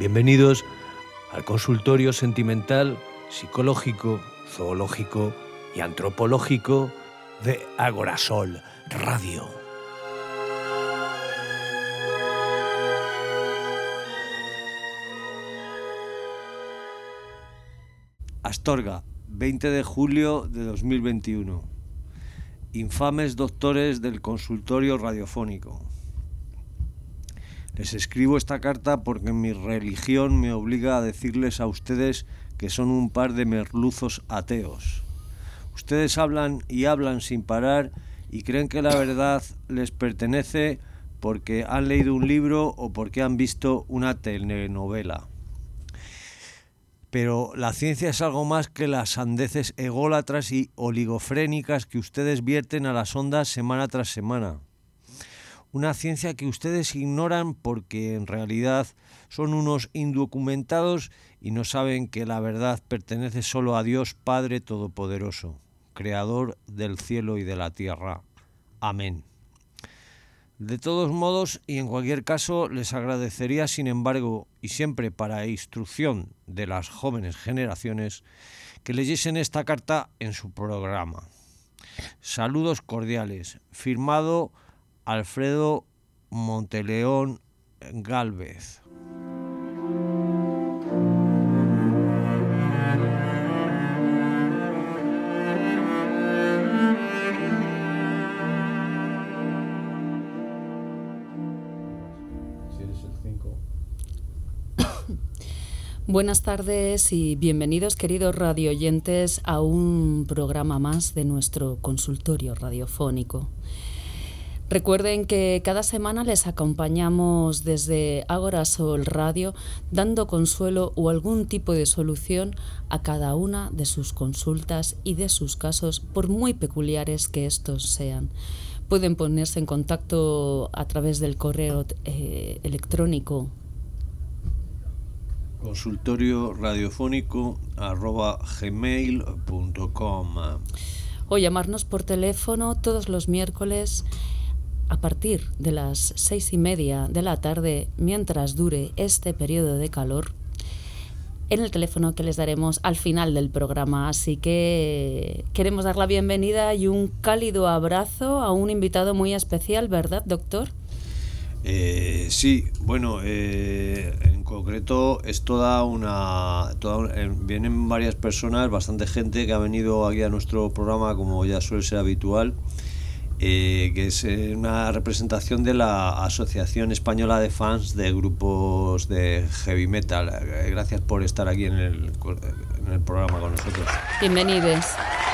Bienvenidos al consultorio sentimental, psicológico, zoológico y antropológico de Agorasol Radio. Astorga, 20 de julio de 2021. Infames doctores del consultorio radiofónico. Les escribo esta carta porque mi religión me obliga a decirles a ustedes que son un par de merluzos ateos. Ustedes hablan y hablan sin parar y creen que la verdad les pertenece porque han leído un libro o porque han visto una telenovela. Pero la ciencia es algo más que las sandeces ególatras y oligofrénicas que ustedes vierten a las ondas semana tras semana. Una ciencia que ustedes ignoran porque en realidad son unos indocumentados y no saben que la verdad pertenece solo a Dios Padre Todopoderoso, Creador del cielo y de la tierra. Amén. De todos modos, y en cualquier caso, les agradecería, sin embargo, y siempre para instrucción de las jóvenes generaciones, que leyesen esta carta en su programa. Saludos cordiales. Firmado Alfredo Monteleón Gálvez. Buenas tardes y bienvenidos, queridos radioyentes, a un programa más de nuestro consultorio radiofónico. Recuerden que cada semana les acompañamos desde Agorasol Radio dando consuelo o algún tipo de solución a cada una de sus consultas y de sus casos, por muy peculiares que estos sean. Pueden ponerse en contacto a través del correo electrónico consultorioradiofónico@gmail.com o llamarnos por teléfono todos los miércoles a partir de las 6:30 de la tarde, mientras dure este periodo de calor, en el teléfono que les daremos al final del programa. Así que queremos dar la bienvenida y un cálido abrazo a un invitado muy especial, ¿verdad, doctor? Sí, bueno, en concreto es vienen varias personas, bastante gente que ha venido aquí a nuestro programa, como ya suele ser habitual, que es una representación de la Asociación Española de Fans de Grupos de Heavy Metal. Gracias por estar aquí en el programa con nosotros. Bienvenidos.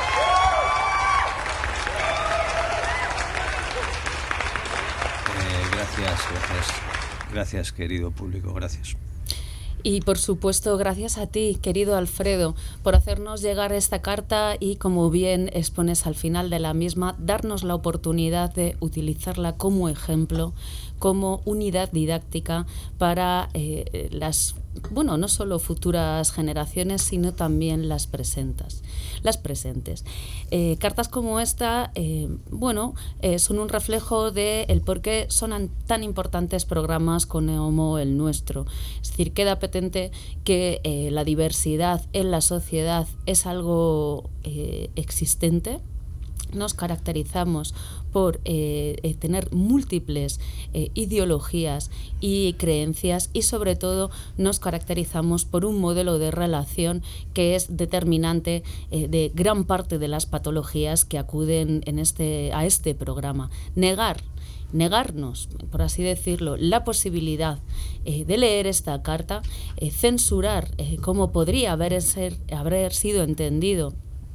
Gracias, querido público, gracias. Y por supuesto, gracias a ti, querido Alfredo, por hacernos llegar esta carta y, como bien expones al final de la misma, darnos la oportunidad de utilizarla como ejemplo, como unidad didáctica para no solo futuras generaciones, sino también las presentes. Cartas como esta, son un reflejo de el por qué son tan importantes programas como el nuestro. Es decir, queda patente que la diversidad en la sociedad es algo existente. Nos caracterizamos por tener múltiples ideologías y creencias, y sobre todo nos caracterizamos por un modelo de relación que es determinante de gran parte de las patologías que acuden a este programa. Negarnos, por así decirlo, la posibilidad de leer esta carta, censurar cómo podría haber sido entendido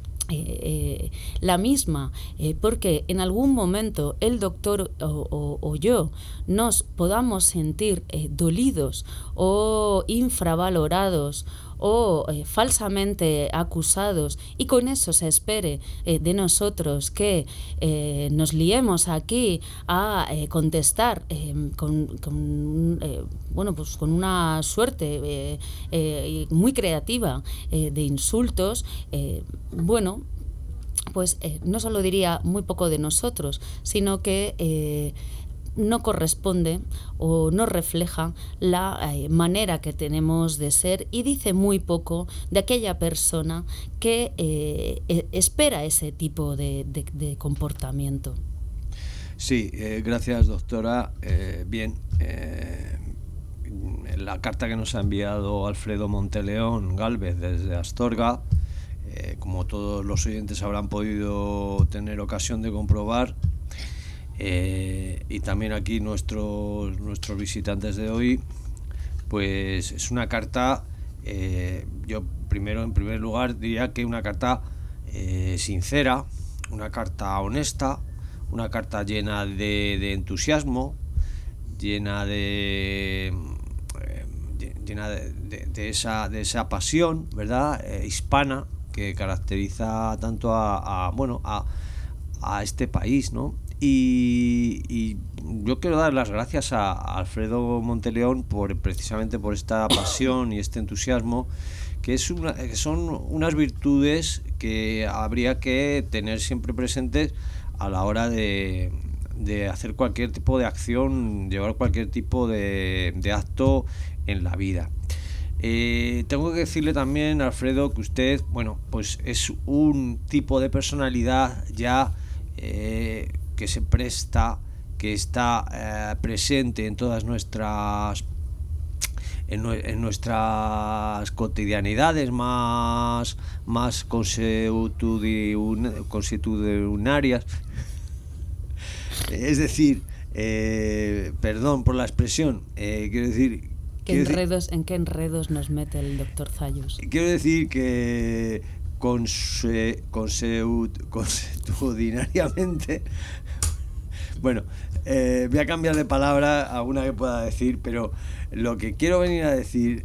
la misma, porque en algún momento el doctor o yo nos podamos sentir dolidos o infravalorados o falsamente acusados, y con eso se espere de nosotros que nos liemos aquí a contestar con una suerte muy creativa de insultos, no solo diría muy poco de nosotros, sino que no corresponde o no refleja la manera que tenemos de ser, y dice muy poco de aquella persona que espera ese tipo de comportamiento. Sí, gracias, doctora. Bien, la carta que nos ha enviado Alfredo Monteleón Gálvez desde Astorga, como todos los oyentes habrán podido tener ocasión de comprobar, y también aquí nuestros visitantes de hoy, pues es una carta, yo en primer lugar diría que una carta sincera, una carta honesta, una carta llena de entusiasmo, llena de esa pasión, ¿verdad?, hispana, que caracteriza tanto a este país, ¿no? Y yo quiero dar las gracias a Alfredo Monteleón precisamente por esta pasión y este entusiasmo, que son unas virtudes que habría que tener siempre presentes a la hora de hacer cualquier tipo de acción, llevar cualquier tipo de acto en la vida. Tengo que decirle también, Alfredo, que usted, pues es un tipo de personalidad ya que se presta, que está presente en todas nuestras cotidianidades más consuetudinarias. Es decir, perdón por la expresión, quiero decir... ¿En qué enredos nos mete el doctor Zayus? Quiero decir que consuetudinariamente... Bueno, voy a cambiar de palabra a una que pueda decir, pero lo que quiero venir a decir,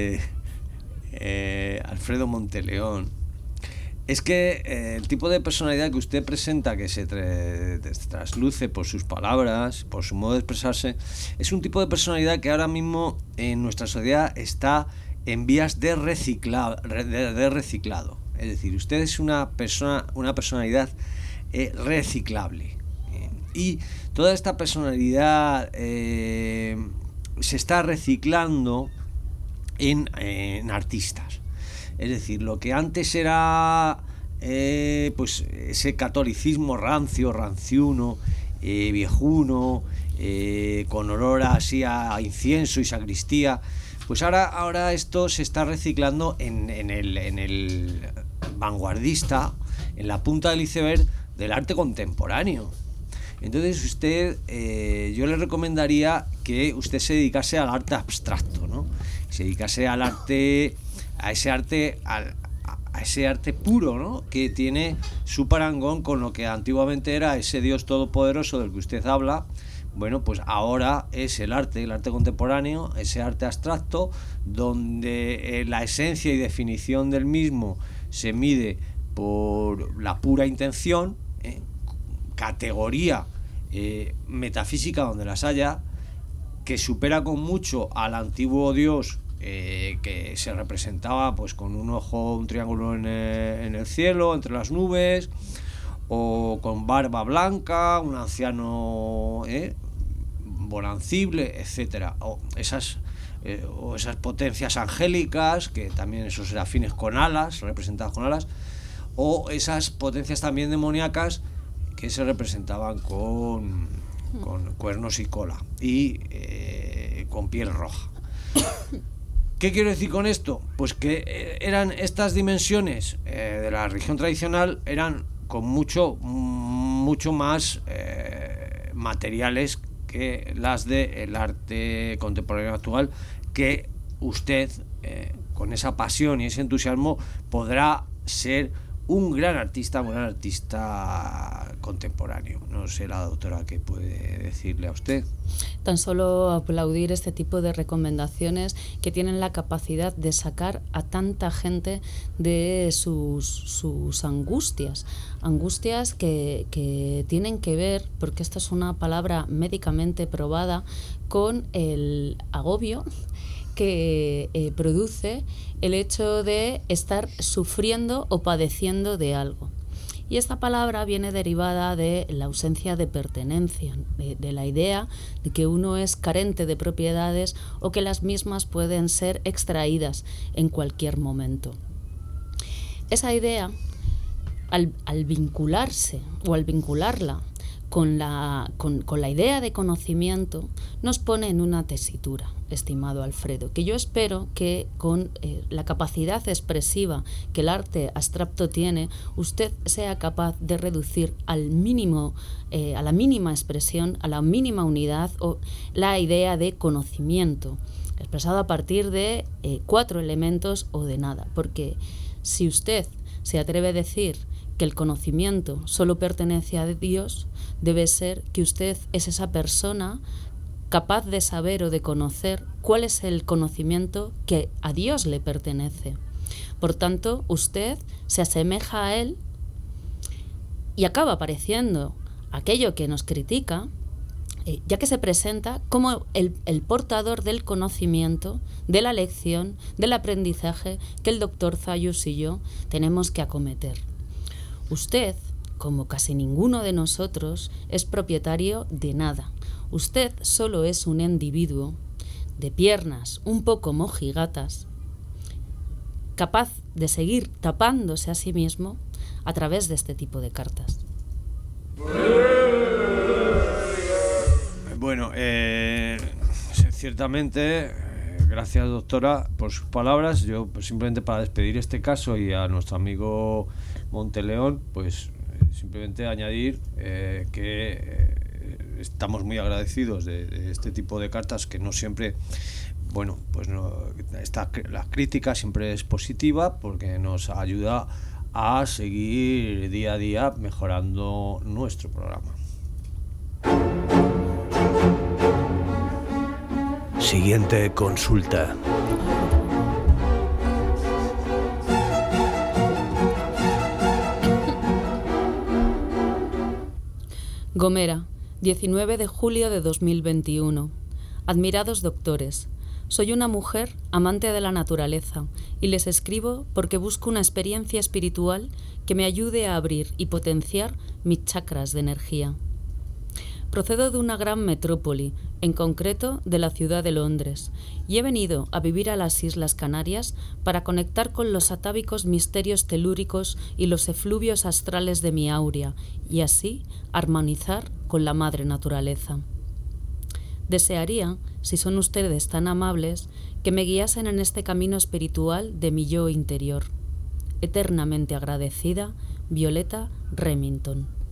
Alfredo Monteleón, es que el tipo de personalidad que usted presenta, que se trasluce por sus palabras, por su modo de expresarse, es un tipo de personalidad que ahora mismo en nuestra sociedad está en vías de reciclado. Es decir, usted es una personalidad reciclable. Y toda esta personalidad se está reciclando en artistas. Es decir, lo que antes era pues ese catolicismo ranciuno, viejuno, con olor así a incienso y sacristía, pues ahora esto se está reciclando en el vanguardista, en la punta del iceberg del arte contemporáneo. Entonces usted, yo le recomendaría que usted se dedicase al arte abstracto, ¿no? Se dedicase al arte, a ese arte puro, ¿no?, que tiene su parangón con lo que antiguamente era ese Dios todopoderoso del que usted habla. Bueno, pues ahora es el arte contemporáneo, ese arte abstracto, donde la esencia y definición del mismo se mide por la pura intención, categoría metafísica donde las haya, que supera con mucho al antiguo Dios, que se representaba pues con un ojo, un triángulo en el cielo, entre las nubes, o con barba blanca, un anciano bonancible, etcétera, o esas potencias angélicas, que también esos serafines con alas, representados con alas, o esas potencias también demoníacas que se representaban con cuernos y cola y con piel roja. ¿Qué quiero decir con esto? Pues que eran estas dimensiones de la religión tradicional, eran con mucho más materiales que las del arte contemporáneo actual, que usted con esa pasión y ese entusiasmo podrá ser un gran artista contemporáneo. No sé, la doctora, ¿qué puede decirle a usted? Tan solo aplaudir este tipo de recomendaciones que tienen la capacidad de sacar a tanta gente de sus angustias que tienen que ver, porque esta es una palabra médicamente probada, con el agobio que produce el hecho de estar sufriendo o padeciendo de algo. Y esta palabra viene derivada de la ausencia de pertenencia, de la idea de que uno es carente de propiedades o que las mismas pueden ser extraídas en cualquier momento. Esa idea, al vincularse o al vincularla con la idea de conocimiento, nos pone en una tesitura, estimado Alfredo, que yo espero que con la capacidad expresiva que el arte abstracto tiene, usted sea capaz de reducir al mínimo, a la mínima expresión, a la mínima unidad, o la idea de conocimiento, expresado a partir de 4 elementos o de nada. Porque si usted se atreve a decir que el conocimiento solo pertenece a Dios, debe ser que usted es esa persona capaz de saber o de conocer cuál es el conocimiento que a Dios le pertenece. Por tanto, usted se asemeja a Él y acaba apareciendo aquello que nos critica, ya que se presenta como el portador del conocimiento, de la lección, del aprendizaje que el doctor Zayus y yo tenemos que acometer. Usted, como casi ninguno de nosotros, es propietario de nada. Usted solo es un individuo de piernas un poco mojigatas, capaz de seguir tapándose a sí mismo a través de este tipo de cartas. Bueno, ciertamente, gracias doctora por sus palabras. Yo pues, simplemente para despedir este caso y a nuestro amigo Monteleón, pues simplemente añadir que estamos muy agradecidos de este tipo de cartas, que no siempre, bueno, pues no, la crítica siempre es positiva porque nos ayuda a seguir día a día mejorando nuestro programa. Siguiente consulta. Gomera, 19 de julio de 2021. Admirados doctores, soy una mujer amante de la naturaleza y les escribo porque busco una experiencia espiritual que me ayude a abrir y potenciar mis chakras de energía. Procedo de una gran metrópoli, en concreto de la ciudad de Londres, y he venido a vivir a las Islas Canarias para conectar con los atávicos misterios telúricos y los efluvios astrales de mi aurea, y así armonizar con la madre naturaleza. Desearía, si son ustedes tan amables, que me guiasen en este camino espiritual de mi yo interior. Eternamente agradecida, Violeta Remington.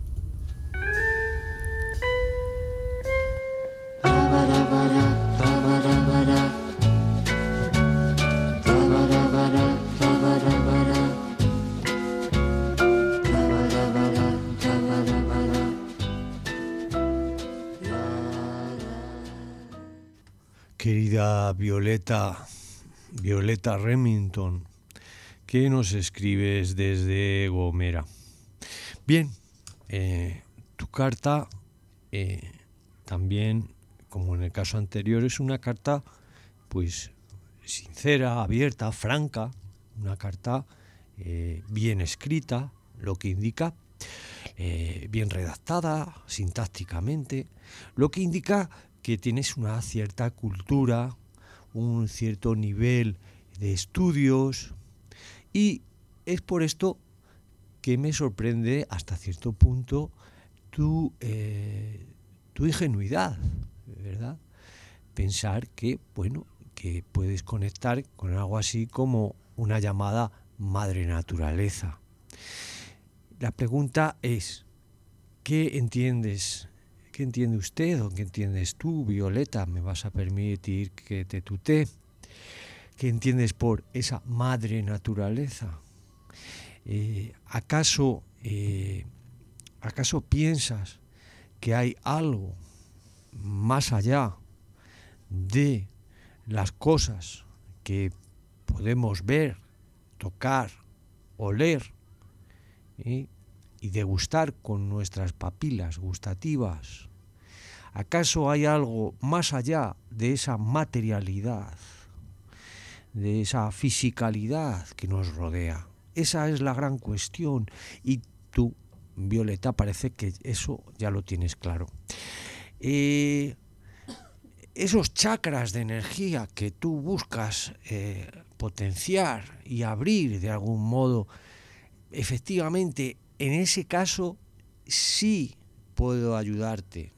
Querida Violeta Remington, ¿qué nos escribes desde Gomera? Bien, tu carta también, como en el caso anterior, es una carta pues sincera, abierta, franca, una carta bien escrita, lo que indica, bien redactada, sintácticamente, lo que indica que tienes una cierta cultura, un cierto nivel de estudios, y es por esto que me sorprende hasta cierto punto tu ingenuidad, ¿verdad? Pensar que, bueno, que puedes conectar con algo así como una llamada madre naturaleza. La pregunta es, ¿qué entiendes? ¿Qué entiende usted o qué entiendes tú, Violeta? Me vas a permitir que te tutee. ¿Qué entiendes por esa madre naturaleza? ¿Acaso piensas que hay algo más allá de las cosas que podemos ver, tocar, oler y degustar con nuestras papilas gustativas? ¿Acaso hay algo más allá de esa materialidad, de esa fisicalidad que nos rodea? Esa es la gran cuestión, y tú Violeta, parece que eso ya lo tienes claro. Esos chakras de energía que tú buscas potenciar y abrir de algún modo, efectivamente, en ese caso sí puedo ayudarte.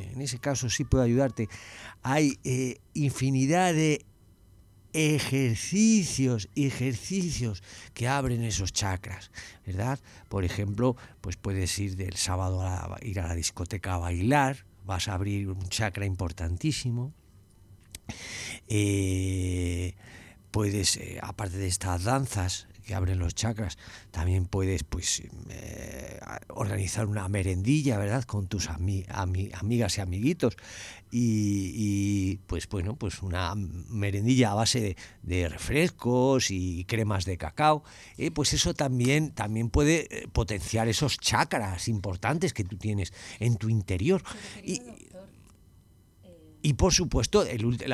Hay infinidad de ejercicios que abren esos chakras, ¿verdad? Por ejemplo, pues puedes ir del sábado ir a la discoteca a bailar, vas a abrir un chakra importantísimo. Puedes, aparte de estas danzas que abren los chakras, también puedes organizar una merendilla, ¿verdad?, con tus amigas y amiguitos, y pues una merendilla a base de refrescos y cremas de cacao, pues eso también puede potenciar esos chakras importantes que tú tienes en tu interior. Y por supuesto,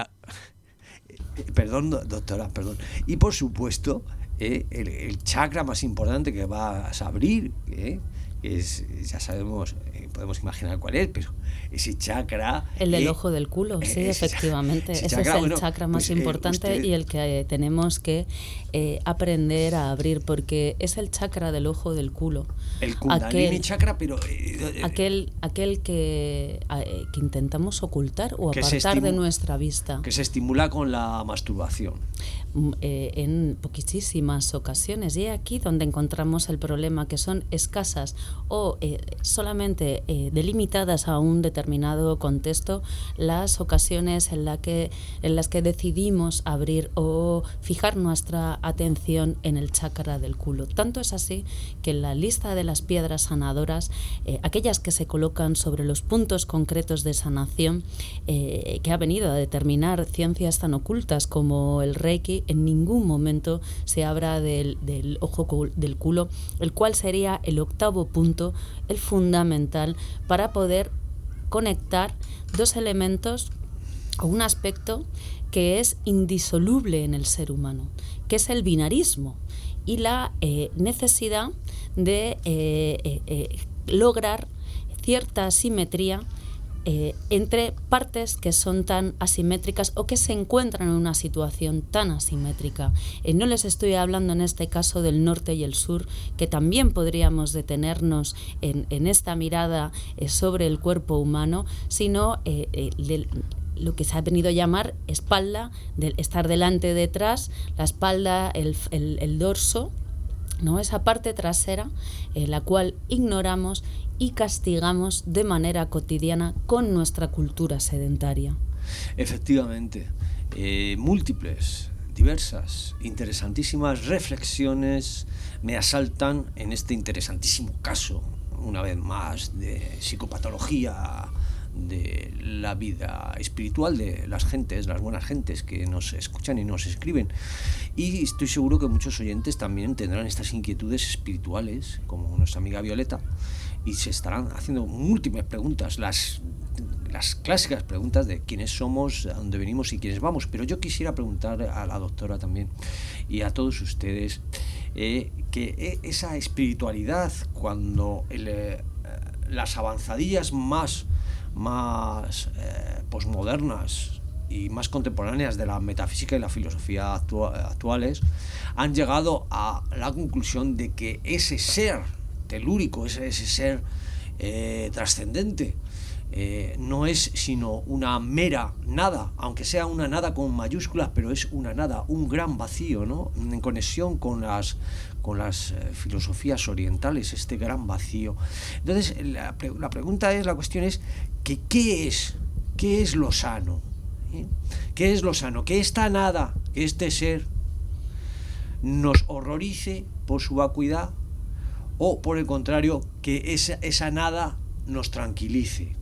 perdón, doctora, perdón. Y por supuesto, el chakra más importante que vas a abrir, es, ya sabemos, podemos imaginar cuál es, pero ese chakra... El del ojo del culo, sí, efectivamente. Ese chakra, es el chakra más importante y el que tenemos que aprender a abrir, porque es el chakra del ojo del culo. El Kundalini chakra, pero... aquel que intentamos ocultar o apartar de nuestra vista. Que se estimula con la masturbación. En poquísimas ocasiones. Y aquí donde encontramos el problema, que son escasas o solamente delimitadas a un determinado contexto las ocasiones en las que decidimos abrir o fijar nuestra atención en el chakra del culo. Tanto es así que en la lista de las piedras sanadoras, aquellas que se colocan sobre los puntos concretos de sanación que ha venido a determinar ciencias tan ocultas como el Reiki, en ningún momento se habla del ojo del culo, el cual sería el octavo punto, el fundamental para poder conectar dos elementos o un aspecto que es indisoluble en el ser humano, que es el binarismo y la necesidad de lograr cierta simetría entre partes que son tan asimétricas o que se encuentran en una situación tan asimétrica. No les estoy hablando en este caso del norte y el sur, que también podríamos detenernos en esta mirada sobre el cuerpo humano, sino lo que se ha venido a llamar espalda, del estar delante, detrás, la espalda, el dorso, ¿no? Esa parte trasera, la cual ignoramos y castigamos de manera cotidiana con nuestra cultura sedentaria. Efectivamente, múltiples, diversas, interesantísimas reflexiones me asaltan en este interesantísimo caso, una vez más, de psicopatología de la vida espiritual de las gentes, las buenas gentes que nos escuchan y nos escriben. Y estoy seguro que muchos oyentes también tendrán estas inquietudes espirituales, como nuestra amiga Violeta, y se estarán haciendo múltiples preguntas, las clásicas preguntas de quiénes somos, a dónde venimos y quiénes vamos. Pero yo quisiera preguntar a la doctora también y a todos ustedes que esa espiritualidad, cuando las avanzadillas más posmodernas y más contemporáneas de la metafísica y la filosofía actuales han llegado a la conclusión de que ese ser telúrico, ese ser trascendente, no es sino una mera nada, aunque sea una nada con mayúsculas, pero es una nada, un gran vacío, ¿no? En conexión con las filosofías orientales, este gran vacío. Entonces la cuestión es que ¿qué es lo sano? ¿Qué es lo sano? Que esta nada, que este ser nos horrorice por su vacuidad, o por el contrario, que esa nada nos tranquilice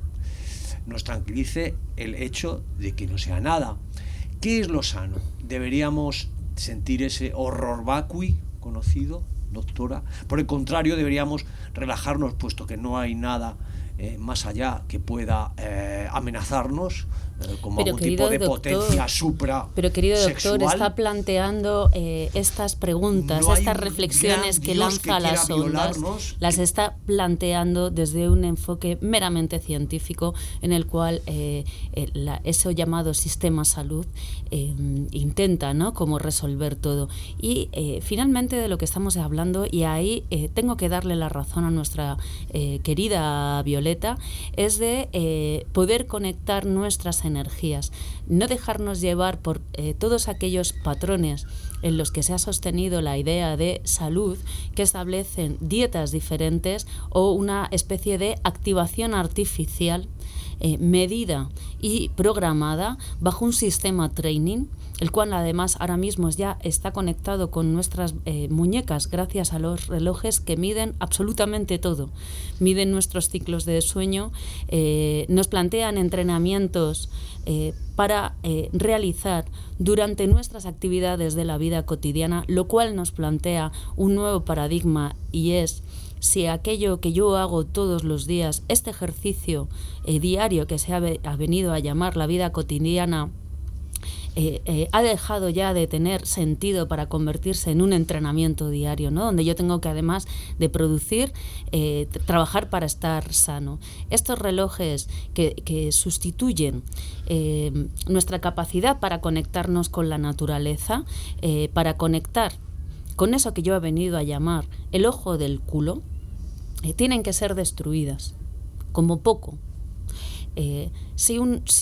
el hecho de que no sea nada. ¿Qué es lo sano? ¿Deberíamos sentir ese horror vacui conocido, doctora? Por el contrario, deberíamos relajarnos, puesto que no hay nada más allá que pueda amenazarnos, como Pero, algún tipo de doctor, potencia supra. Pero querido doctor, sexual. está planteando estas preguntas, No hay estas un reflexiones gran que Dios lanza a que las quiera ondas, violarnos, las está planteando desde un enfoque meramente científico en el cual eso llamado sistema salud intenta, ¿no?, como resolver todo. Y finalmente de lo que estamos hablando, y ahí tengo que darle la razón a nuestra querida Violeta, es de poder conectar nuestras energías, no dejarnos llevar por todos aquellos patrones en los que se ha sostenido la idea de salud, que establecen dietas diferentes o una especie de activación artificial medida y programada bajo un sistema training, el cual además ahora mismo ya está conectado con nuestras muñecas gracias a los relojes que miden absolutamente todo. Miden nuestros ciclos de sueño, nos plantean entrenamientos para realizar durante nuestras actividades de la vida cotidiana, lo cual nos plantea un nuevo paradigma, y es: si aquello que yo hago todos los días, este ejercicio diario que se ha venido a llamar la vida cotidiana, ha dejado ya de tener sentido para convertirse en un entrenamiento diario, ¿no?, donde yo tengo que, además de producir, trabajar para estar sano. Estos relojes que sustituyen nuestra capacidad para conectarnos con la naturaleza, para conectar con eso que yo he venido a llamar el ojo del culo, tienen que ser destruidas, como poco. Si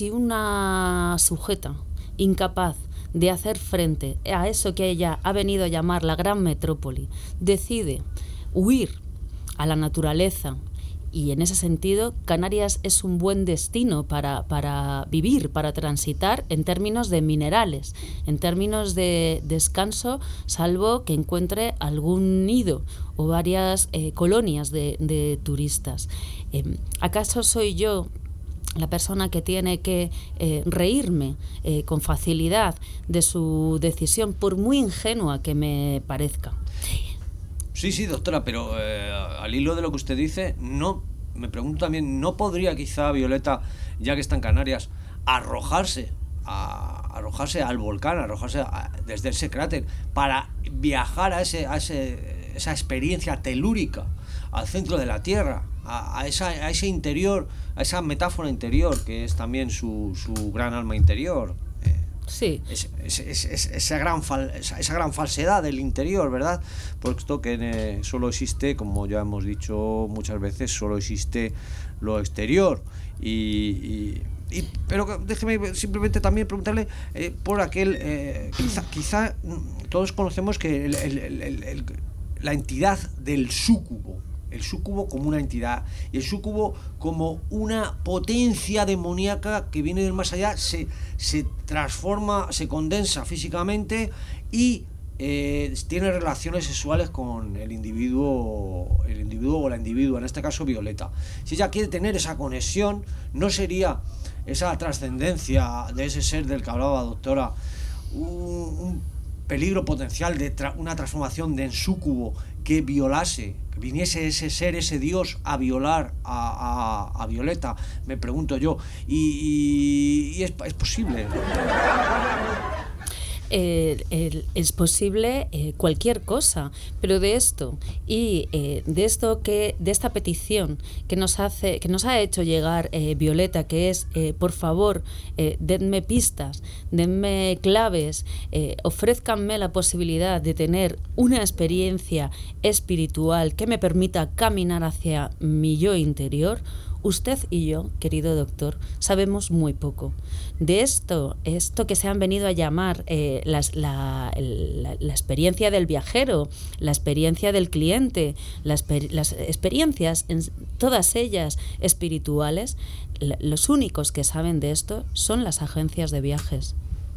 una sujeta incapaz de hacer frente a eso que ella ha venido a llamar la gran metrópoli decide huir a la naturaleza, y en ese sentido Canarias es un buen destino para vivir, para transitar en términos de minerales, en términos de descanso, salvo que encuentre algún nido o varias colonias de turistas. ¿Acaso soy yo la persona que tiene que reírme con facilidad de su decisión, por muy ingenua que me parezca? Sí, doctora, pero al hilo de lo que usted dice, me pregunto también, ¿no podría quizá Violeta, ya que está en Canarias, arrojarse al volcán, desde ese cráter, para viajar a esa experiencia telúrica, al centro de la Tierra, a ese interior, a esa metáfora interior que es también su gran alma interior? Sí. Esa gran falsedad del interior, ¿verdad? Puesto que solo existe, como ya hemos dicho muchas veces, solo existe lo exterior. Pero déjeme simplemente también preguntarle por aquel, quizá todos conocemos que la entidad del súcubo, el súcubo como una entidad, y el súcubo como una potencia demoníaca que viene del más allá, se transforma, se condensa físicamente y tiene relaciones sexuales con el individuo o la individua, en este caso Violeta. Si ella quiere tener esa conexión, ¿no sería esa trascendencia de ese ser del que hablaba, doctora, un peligro potencial de una transformación de en súcubo que violase, que viniese ese ser, ese Dios a violar a Violeta? Me pregunto yo, y es posible. Es posible cualquier cosa, pero de esto y de esta petición que nos ha hecho llegar Violeta, que es por favor, denme pistas, denme claves, ofrézcanme la posibilidad de tener una experiencia espiritual que me permita caminar hacia mi yo interior. Usted y yo, querido doctor, sabemos muy poco. De esto que se han venido a llamar la experiencia del viajero, la experiencia del cliente, las experiencias, todas ellas espirituales, los únicos que saben de esto son las agencias de viajes.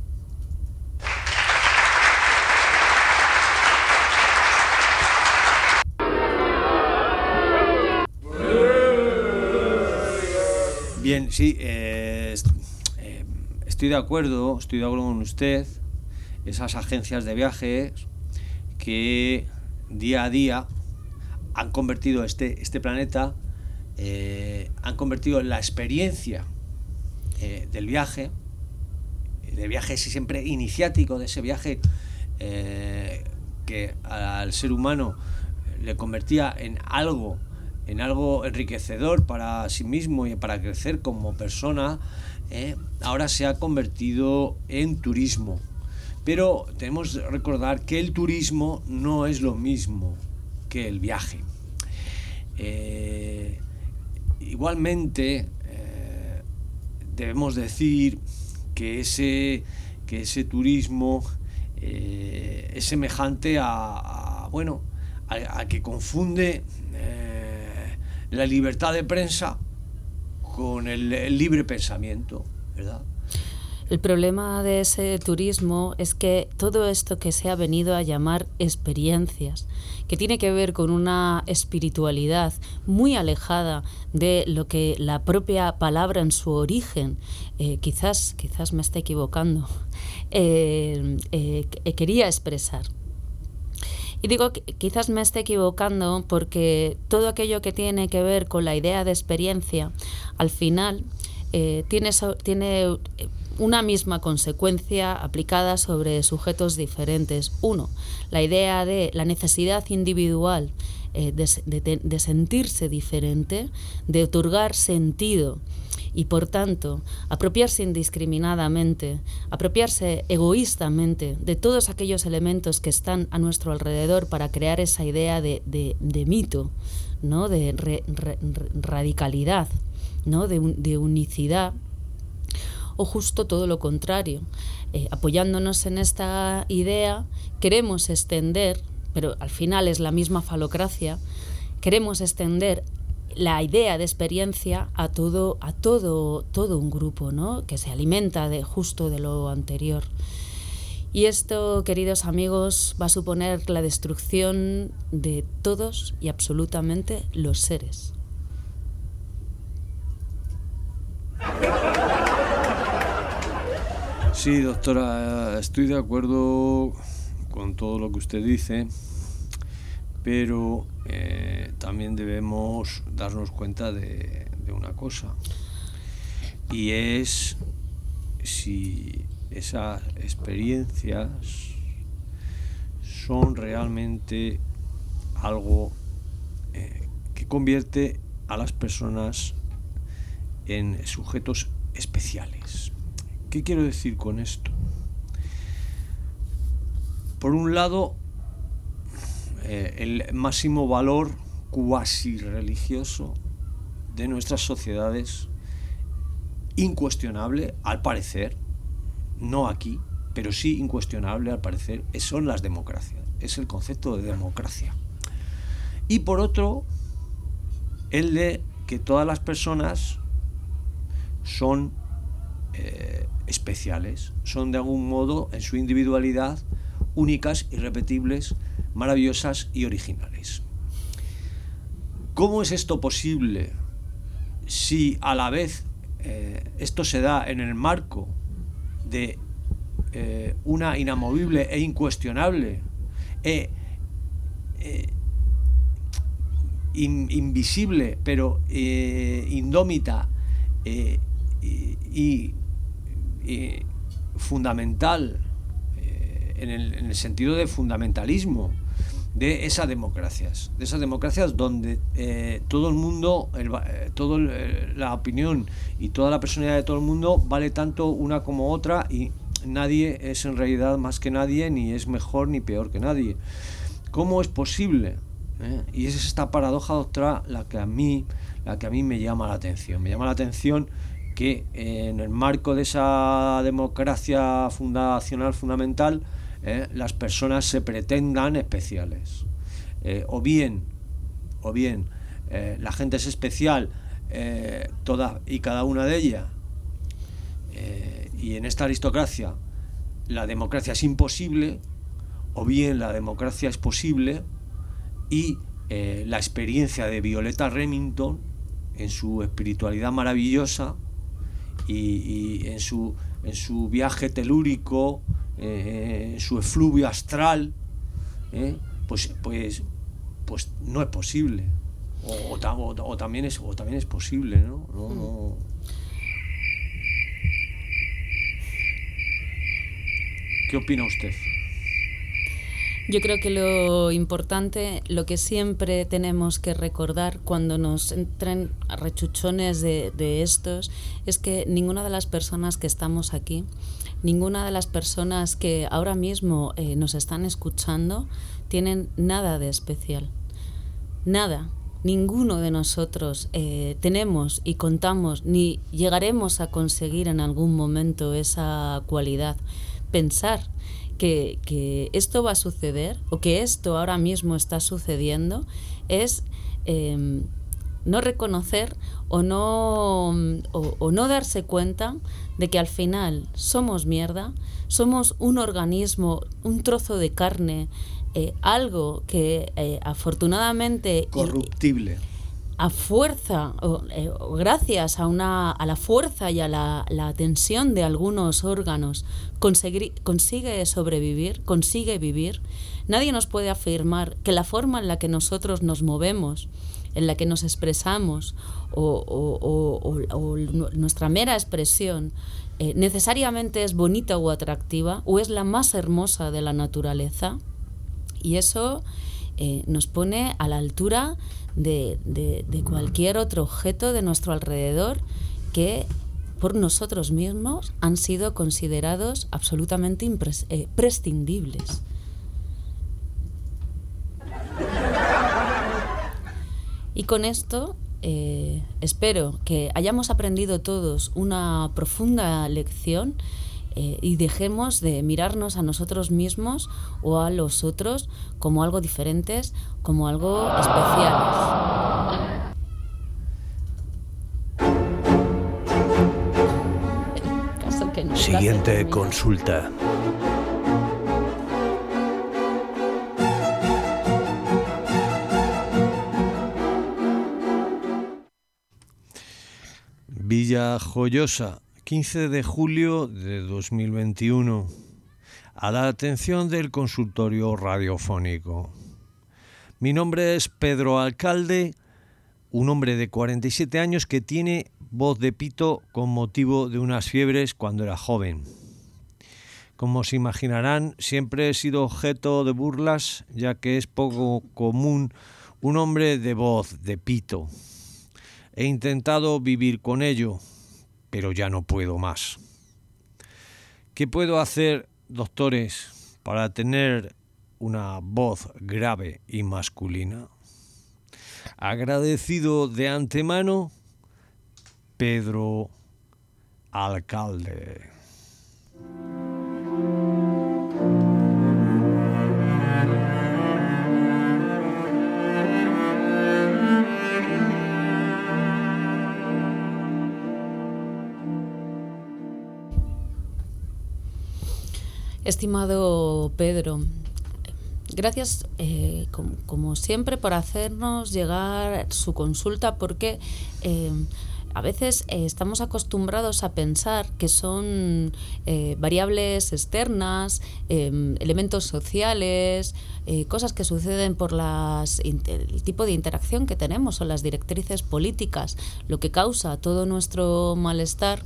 Bien, sí, estoy de acuerdo con usted. Esas agencias de viajes que día a día han convertido este planeta, han convertido la experiencia del viaje ese siempre iniciático, de ese viaje que al ser humano le convertía en algo enriquecedor para sí mismo y para crecer como persona, ahora se ha convertido en turismo. Pero tenemos que recordar que el turismo no es lo mismo que el viaje. Igualmente, debemos decir que ese turismo es semejante a que confunde la libertad de prensa con el libre pensamiento, ¿verdad? El problema de ese turismo es que todo esto que se ha venido a llamar experiencias, que tiene que ver con una espiritualidad muy alejada de lo que la propia palabra en su origen, quizás me esté equivocando, quería expresar. Y digo que quizás me esté equivocando porque todo aquello que tiene que ver con la idea de experiencia, al final tiene una misma consecuencia aplicada sobre sujetos diferentes. Uno, la idea de la necesidad individual de sentirse diferente, de otorgar sentido y, por tanto, apropiarse indiscriminadamente, apropiarse egoístamente de todos aquellos elementos que están a nuestro alrededor para crear esa idea de mito, ¿no? De radicalidad, ¿no? de unicidad. O justo todo lo contrario. Apoyándonos en esta idea, queremos extender, pero al final es la misma falocracia, queremos extender la idea de experiencia a todo un grupo, ¿no? Que se alimenta justo de lo anterior. Y esto, queridos amigos, va a suponer la destrucción de todos y absolutamente los seres. Sí, doctora, estoy de acuerdo con todo lo que usted dice, pero también debemos darnos cuenta de una cosa, y es si esas experiencias son realmente algo que convierte a las personas en sujetos especiales. ¿Qué quiero decir con esto? Por un lado, el máximo valor cuasi religioso de nuestras sociedades, incuestionable al parecer, no aquí, pero sí incuestionable al parecer, son las democracias, es el concepto de democracia. Y por otro, el de que todas las personas son especiales, son de algún modo en su individualidad únicas, irrepetibles, maravillosas y originales. ¿Cómo es esto posible si a la vez esto se da en el marco de una inamovible e incuestionable invisible pero indómita y fundamental en el sentido de fundamentalismo de esas democracias donde todo el mundo, la opinión y toda la personalidad de todo el mundo vale tanto una como otra, y nadie es en realidad más que nadie, ni es mejor ni peor que nadie. ¿Cómo es posible? Y es esta paradoja, doctora, la que a mí me llama la atención. Me llama la atención que en el marco de esa democracia fundacional fundamental, las personas se pretendan especiales, o bien la gente es especial, toda y cada una de ellas, y en esta aristocracia la democracia es imposible, o bien la democracia es posible y la experiencia de Violeta Remington en su espiritualidad maravillosa y en su viaje telúrico, en su efluvio astral, pues no es posible, o también es posible, ¿no? ¿Qué opina usted? Yo creo que lo importante, lo que siempre tenemos que recordar cuando nos entren rechuchones de estos, es que ninguna de las personas que estamos aquí, ninguna de las personas que ahora mismo nos están escuchando, tienen nada de especial. Nada. Ninguno de nosotros tenemos y contamos ni llegaremos a conseguir en algún momento esa cualidad. Pensar que esto va a suceder o que esto ahora mismo está sucediendo es no reconocer o no darse cuenta de que al final somos mierda, somos un organismo, un trozo de carne, algo que afortunadamente corruptible, a fuerza, gracias a la fuerza y a la tensión de algunos órganos, consigue sobrevivir, consigue vivir. Nadie nos puede afirmar que la forma en la que nosotros nos movemos, en la que nos expresamos o nuestra mera expresión necesariamente es bonita o atractiva o es la más hermosa de la naturaleza. Y eso nos pone a la altura de cualquier otro objeto de nuestro alrededor que por nosotros mismos han sido considerados absolutamente prescindibles. Y con esto espero que hayamos aprendido todos una profunda lección y dejemos de mirarnos a nosotros mismos o a los otros como algo diferentes, como algo especiales. Siguiente consulta. Villajoyosa, 15 de julio de 2021. A la atención del consultorio radiofónico. Mi nombre es Pedro Alcalde, un hombre de 47 años que tiene voz de pito con motivo de unas fiebres cuando era joven. Como se imaginarán, siempre he sido objeto de burlas, ya que es poco común un hombre de voz de pito. He intentado vivir con ello, pero ya no puedo más. ¿Qué puedo hacer, doctores, para tener una voz grave y masculina? Agradecido de antemano, Pedro Alcalde. Estimado Pedro, gracias como siempre por hacernos llegar su consulta, porque a veces estamos acostumbrados a pensar que son variables externas, elementos sociales, cosas que suceden por el tipo de interacción que tenemos o las directrices políticas, lo que causa todo nuestro malestar.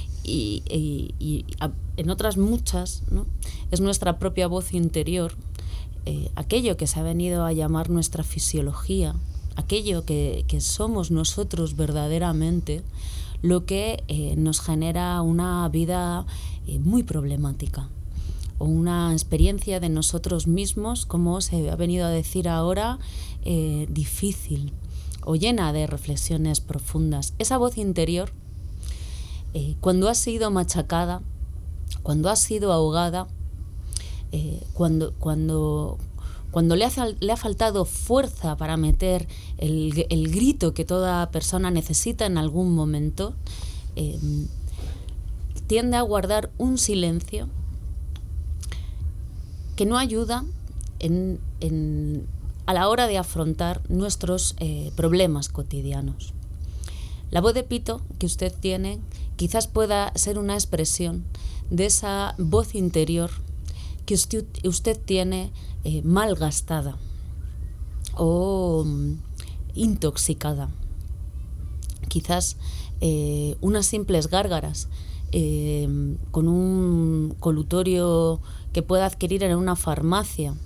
Y en otras muchas, ¿no? Es nuestra propia voz interior, aquello que se ha venido a llamar nuestra fisiología, aquello que somos nosotros verdaderamente, lo que nos genera una vida muy problemática o una experiencia de nosotros mismos, como se ha venido a decir ahora, difícil o llena de reflexiones profundas. Esa voz interior, cuando ha sido machacada, cuando ha sido ahogada, cuando le ha faltado fuerza para meter el grito que toda persona necesita en algún momento, tiende a guardar un silencio que no ayuda a la hora de afrontar nuestros problemas cotidianos. La voz de pito que usted tiene quizás pueda ser una expresión de esa voz interior que usted tiene mal gastada o intoxicada. Quizás unas simples gárgaras con un colutorio que pueda adquirir en una farmacia,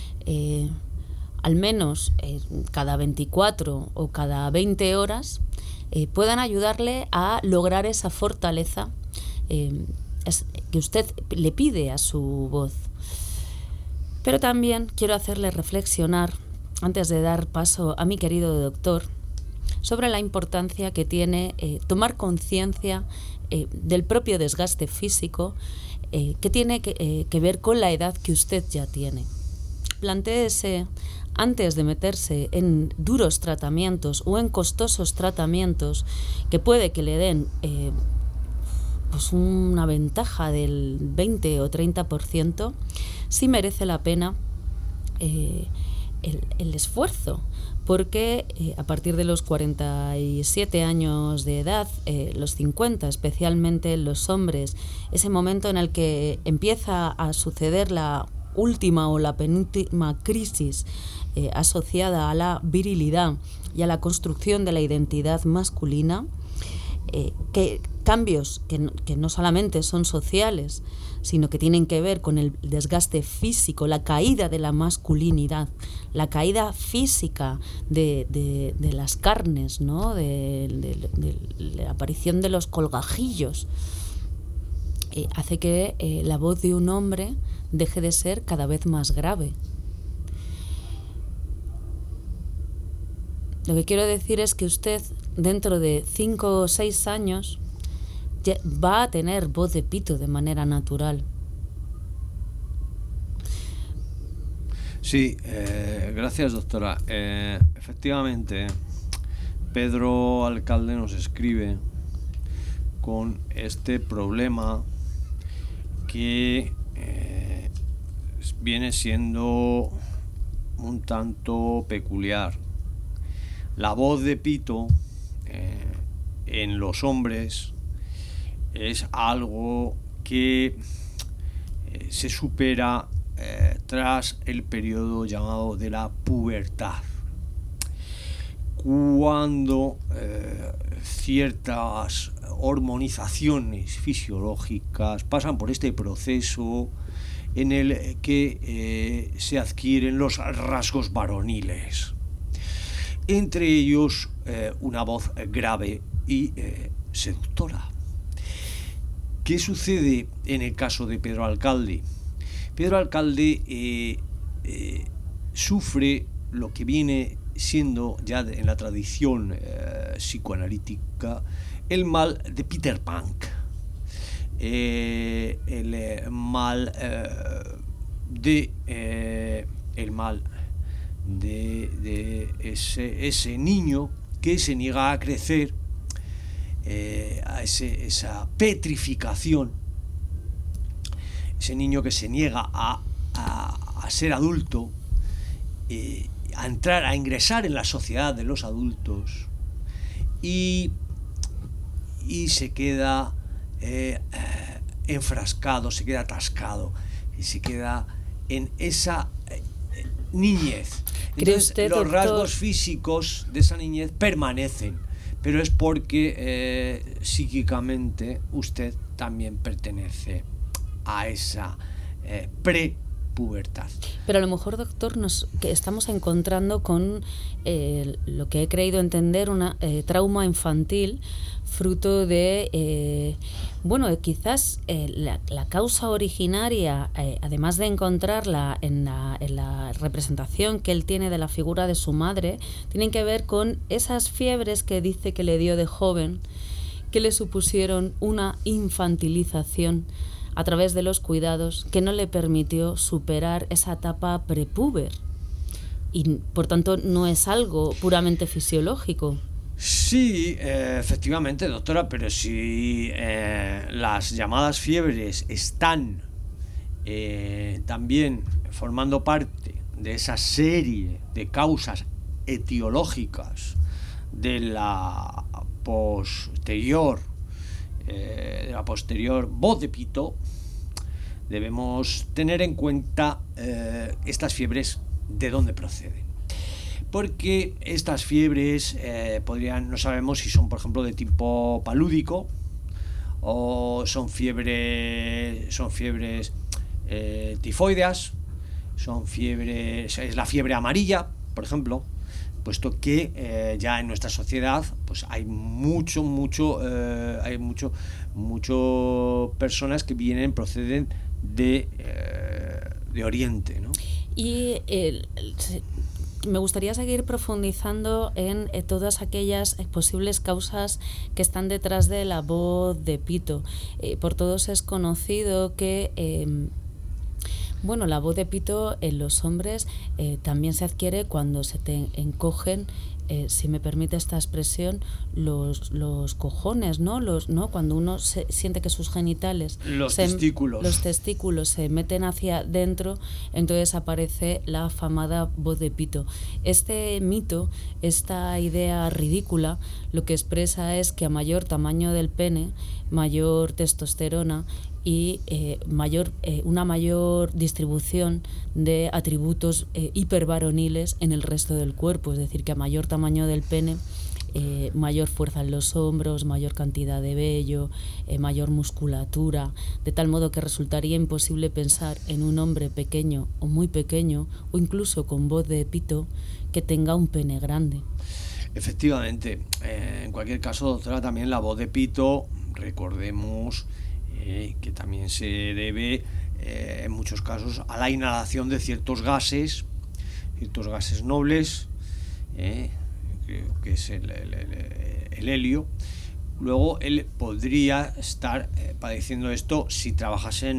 al menos cada 24 o cada 20 horas, puedan ayudarle a lograr esa fortaleza que usted le pide a su voz. Pero también quiero hacerle reflexionar, antes de dar paso a mi querido doctor, sobre la importancia que tiene tomar conciencia del propio desgaste físico que tiene que ver con la edad que usted ya tiene. Plantéese, antes de meterse en duros tratamientos o en costosos tratamientos que puede que le den pues una ventaja del 20 o 30%, sí merece la pena el esfuerzo, porque a partir de los 47 años de edad, los 50, especialmente los hombres, ese momento en el que empieza a suceder la última o la penúltima crisis asociada a la virilidad y a la construcción de la identidad masculina, que cambios que no solamente son sociales, sino que tienen que ver con el desgaste físico, la caída de la masculinidad, la caída física de las carnes, ¿no? de la aparición de los colgajillos, hace que la voz de un hombre deje de ser cada vez más grave. Lo que quiero decir es que usted, dentro de 5 o 6 años, va a tener voz de pito de manera natural. Sí, gracias, doctora. Efectivamente, Pedro Alcalde nos escribe con este problema que viene siendo un tanto peculiar. La voz de pito en los hombres es algo que se supera tras el periodo llamado de la pubertad, cuando ciertas hormonizaciones fisiológicas pasan por este proceso en el que se adquieren los rasgos varoniles, entre ellos una voz grave y seductora. ¿Qué sucede en el caso de Pedro Alcalde? Pedro Alcalde sufre lo que viene siendo ya en la tradición psicoanalítica el mal de Peter Pan, el mal de ese niño que se niega a crecer, a esa petrificación, ese niño que se niega a ser adulto, a ingresar en la sociedad de los adultos, y se queda enfrascado, se queda atascado y se queda en esa niñez. Entonces, usted, los doctor, rasgos físicos de esa niñez permanecen, pero es porque psíquicamente usted también pertenece a esa prepubertad. Pero a lo mejor, doctor, que estamos encontrando con lo que he creído entender, un trauma infantil, fruto de, quizás la causa originaria, además de encontrarla en la representación que él tiene de la figura de su madre, tienen que ver con esas fiebres que dice que le dio de joven, que le supusieron una infantilización a través de los cuidados que no le permitió superar esa etapa prepúber. Y, por tanto, no es algo puramente fisiológico. Sí, efectivamente, doctora, pero si las llamadas fiebres están también formando parte de esa serie de causas etiológicas de la posterior voz de pito, debemos tener en cuenta estas fiebres de dónde proceden. Porque estas fiebres no sabemos si son, por ejemplo, de tipo palúdico o son fiebres tifoideas, es la fiebre amarilla, por ejemplo, puesto que ya en nuestra sociedad pues hay mucho personas que proceden de Oriente, ¿no? Y me gustaría seguir profundizando en todas aquellas posibles causas que están detrás de la voz de pito. Por todos es conocido que la voz de pito en los hombres también se adquiere cuando se te encogen, si me permite esta expresión, los cojones, ¿no? Cuando uno siente que sus genitales, los testículos se meten hacia dentro, entonces aparece la afamada voz de pito. Este mito, esta idea ridícula, lo que expresa es que a mayor tamaño del pene, mayor testosterona y una mayor distribución de atributos hipervaroniles en el resto del cuerpo, es decir, que a mayor tamaño del pene, mayor fuerza en los hombros, mayor cantidad de vello, mayor musculatura, de tal modo que resultaría imposible pensar en un hombre pequeño o muy pequeño, o incluso con voz de pito, que tenga un pene grande. Efectivamente, en cualquier caso, doctora, también la voz de pito, recordemos que también se debe en muchos casos a la inhalación de ciertos gases nobles, que es el helio. Luego él podría estar padeciendo esto si trabajase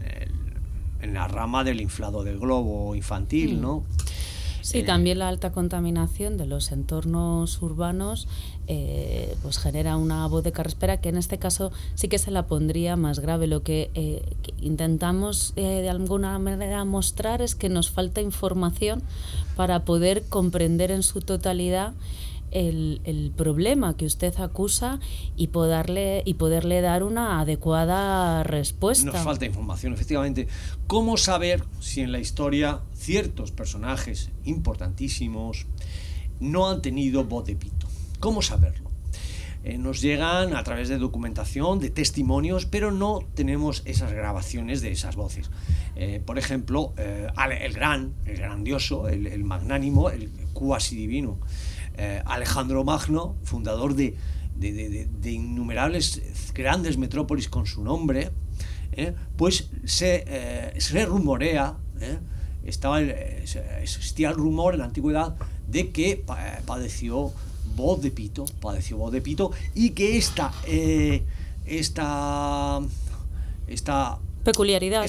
en la rama del inflado del globo infantil, ¿no? Sí, también la alta contaminación de los entornos urbanos pues genera una voz de carraspera que en este caso sí que se la pondría más grave. Lo que intentamos de alguna manera mostrar es que nos falta información para poder comprender en su totalidad el problema que usted acusa y poderle dar una adecuada respuesta. Nos falta información, efectivamente. ¿Cómo saber si en la historia ciertos personajes importantísimos no han tenido voz de pito? ¿Cómo saberlo? Nos llegan a través de documentación, de testimonios, pero no tenemos esas grabaciones de esas voces. Por ejemplo, el grandioso, el magnánimo, el cuasi divino Alejandro Magno, fundador de innumerables grandes metrópolis con su nombre, pues se rumorea, existía el rumor en la antigüedad de que padeció voz de pito y que esta peculiaridad,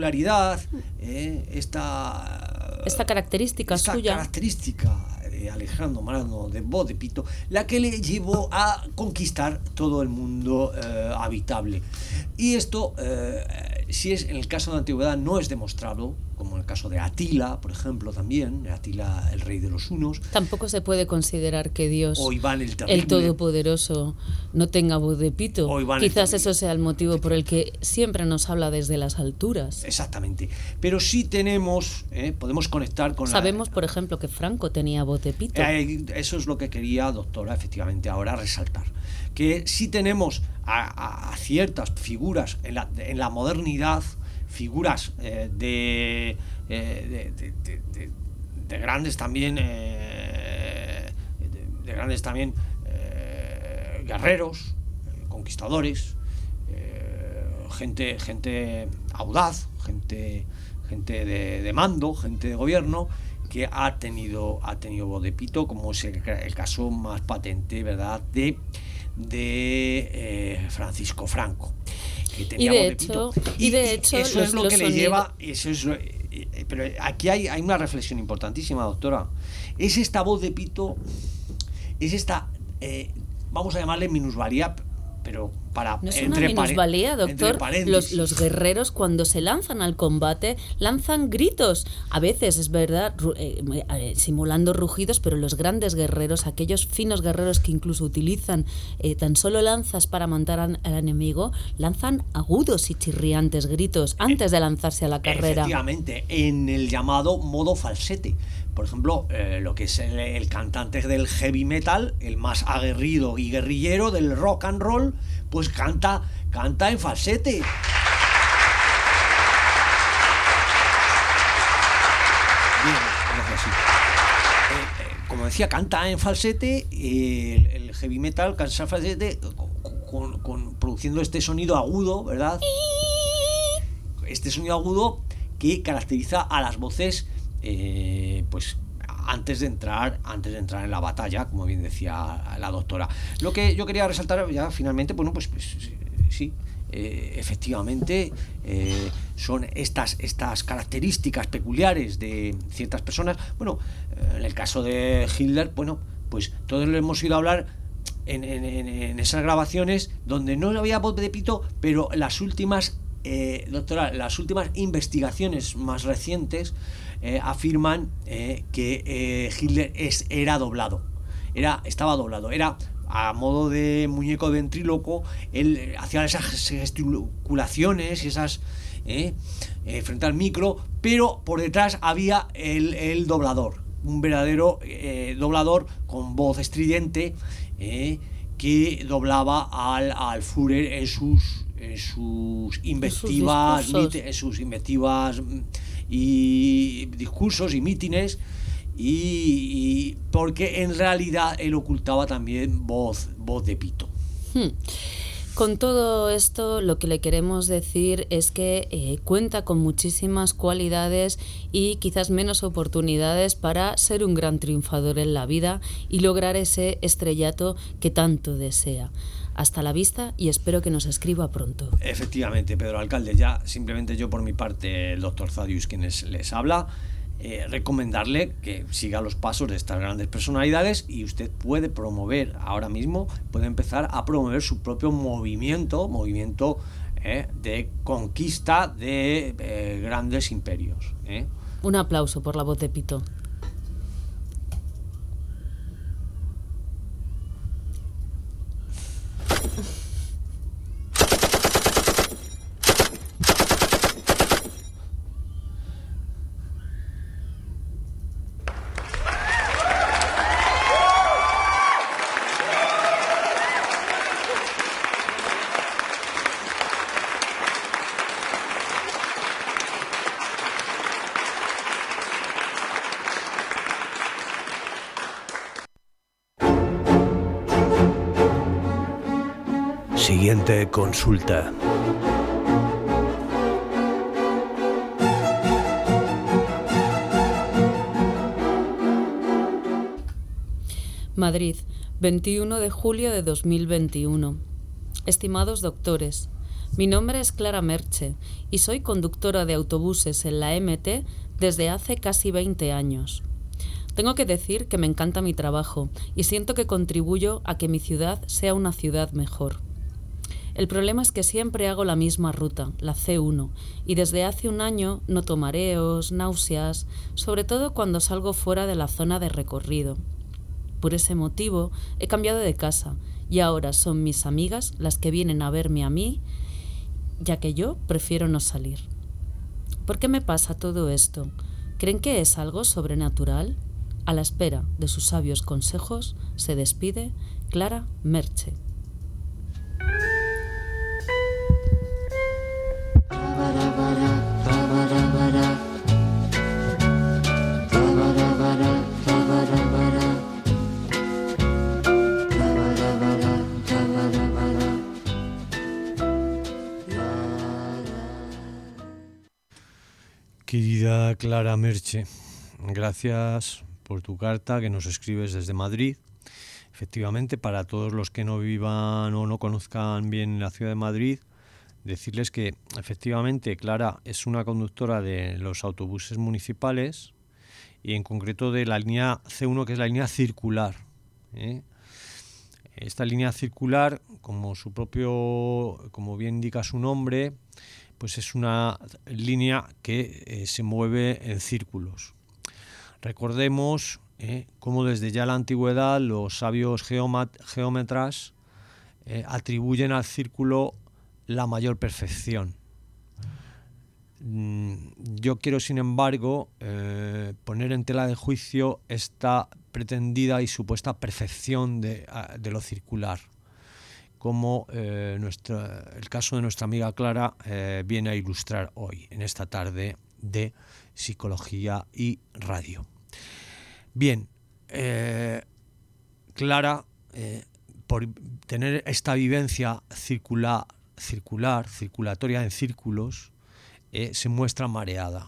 esta característica suya, de Alejandro Magno de voz de pito, la que le llevó a conquistar todo el mundo habitable. Y esto, si es en el caso de la antigüedad, no es demostrado, como en el caso de Atila, por ejemplo, también, Atila, el rey de los hunos. Tampoco se puede considerar que Dios, o Iván el Terrible, el Todopoderoso, no tenga voz de pito. Quizás eso sea el motivo por el que siempre nos habla desde las alturas. Exactamente. Pero sí podemos conectar con Sabemos, por ejemplo, que Franco tenía voz de pito. Eso es lo que quería, doctora, efectivamente, ahora resaltar. Que sí tenemos a ciertas figuras en la modernidad, figuras de grandes también, guerreros, conquistadores, gente audaz, gente de mando, gente de gobierno, que ha tenido voz de pito, como es el caso más patente, ¿verdad?, de Francisco Franco, que tenía voz de pito. Y de hecho eso es lo que le lleva, pero aquí hay una reflexión importantísima, doctora. Es esta voz de pito, es esta, vamos a llamarle minusvalía, pero no es una minusvalía, doctor. Los guerreros, cuando se lanzan al combate, lanzan gritos. A veces, es verdad, simulando rugidos, pero los grandes guerreros, aquellos finos guerreros que incluso utilizan tan solo lanzas para matar al enemigo, lanzan agudos y chirriantes gritos antes de lanzarse a la carrera. Efectivamente, en el llamado modo falsete. Por ejemplo, lo que es el cantante del heavy metal, el más aguerrido y guerrillero del rock and roll, pues canta en falsete. sí. Como decía, canta en falsete, el heavy metal canta en falsete produciendo este sonido agudo, ¿verdad? Este sonido agudo que caracteriza a las voces, pues antes de entrar en la batalla, como bien decía la doctora. Lo que yo quería resaltar ya finalmente, bueno, pues sí, efectivamente son estas características peculiares de ciertas personas. Bueno, en el caso de Hitler, bueno, pues todos lo hemos oído hablar en esas grabaciones donde no había voz de pito, pero las últimas, doctora, las últimas investigaciones más recientes afirman que Hitler estaba doblado, era a modo de muñeco ventríloco. Él hacía esas gesticulaciones y esas frente al micro, pero por detrás había el doblador, un verdadero doblador con voz estridente, que doblaba al Führer en sus invectivas, y discursos y mítines, y porque en realidad él ocultaba también voz de pito. Con todo esto, lo que le queremos decir es que cuenta con muchísimas cualidades y quizás menos oportunidades para ser un gran triunfador en la vida y lograr ese estrellato que tanto desea. Hasta la vista y espero que nos escriba pronto. Efectivamente, Pedro Alcalde, ya simplemente yo por mi parte, el doctor Zadius, quien les habla, recomendarle que siga los pasos de estas grandes personalidades, y usted puede promover ahora mismo, puede empezar a promover su propio movimiento de conquista de grandes imperios. Un aplauso por la voz de pito. Siguiente consulta. Madrid, 21 de julio de 2021. Estimados doctores, mi nombre es Clara Merche y soy conductora de autobuses en la MT desde hace casi 20 años. Tengo que decir que me encanta mi trabajo y siento que contribuyo a que mi ciudad sea una ciudad mejor. El problema es que siempre hago la misma ruta, la C1, y desde hace un año noto mareos, náuseas, sobre todo cuando salgo fuera de la zona de recorrido. Por ese motivo he cambiado de casa y ahora son mis amigas las que vienen a verme a mí, ya que yo prefiero no salir. ¿Por qué me pasa todo esto? ¿Creen que es algo sobrenatural? A la espera de sus sabios consejos, se despide Clara Merche. Querida Clara Merche, gracias por tu carta que nos escribes desde Madrid. Efectivamente, para todos los que no vivan o no conozcan bien la ciudad de Madrid, decirles que efectivamente Clara es una conductora de los autobuses municipales y en concreto de la línea C1, que es la línea circular. Esta línea circular, como bien indica su nombre, pues es una línea que se mueve en círculos. Recordemos cómo desde ya la antigüedad los sabios geómetras atribuyen al círculo la mayor perfección. Yo quiero, sin embargo, poner en tela de juicio esta pretendida y supuesta perfección de lo circular, como el caso de nuestra amiga Clara viene a ilustrar hoy, en esta tarde de Psicología y Radio. Bien, Clara, por tener esta vivencia circulatoria en círculos, se muestra mareada.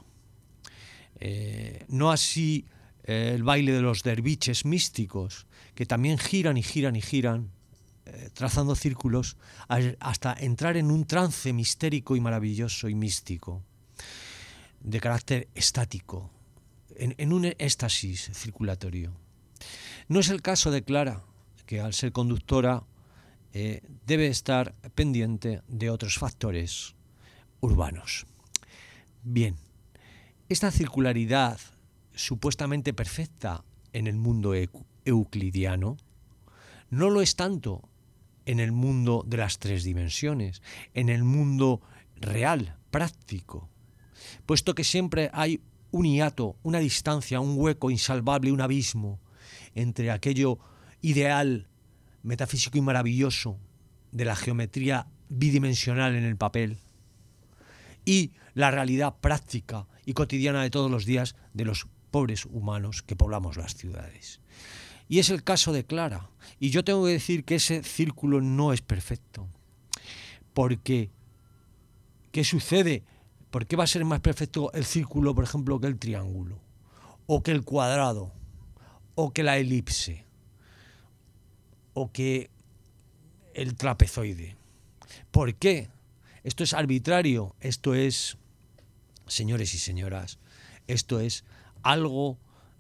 No así el baile de los derviches místicos, que también giran y giran y giran, trazando círculos hasta entrar en un trance mistérico y maravilloso y místico, de carácter estático, en un éxtasis circulatorio. No es el caso de Clara, que al ser conductora debe estar pendiente de otros factores urbanos. Bien, esta circularidad supuestamente perfecta en el mundo euclidiano no lo es tanto en el mundo de las tres dimensiones, en el mundo real, práctico, puesto que siempre hay un hiato, una distancia, un hueco insalvable, un abismo entre aquello ideal, metafísico y maravilloso de la geometría bidimensional en el papel y la realidad práctica y cotidiana de todos los días de los pobres humanos que poblamos las ciudades. Y es el caso de Clara. Y yo tengo que decir que ese círculo no es perfecto. Porque, ¿qué sucede? ¿Por qué va a ser más perfecto el círculo, por ejemplo, que el triángulo? O que el cuadrado, o que la elipse, o que el trapezoide. ¿Por qué? Esto es arbitrario, esto es, señores y señoras, esto es algo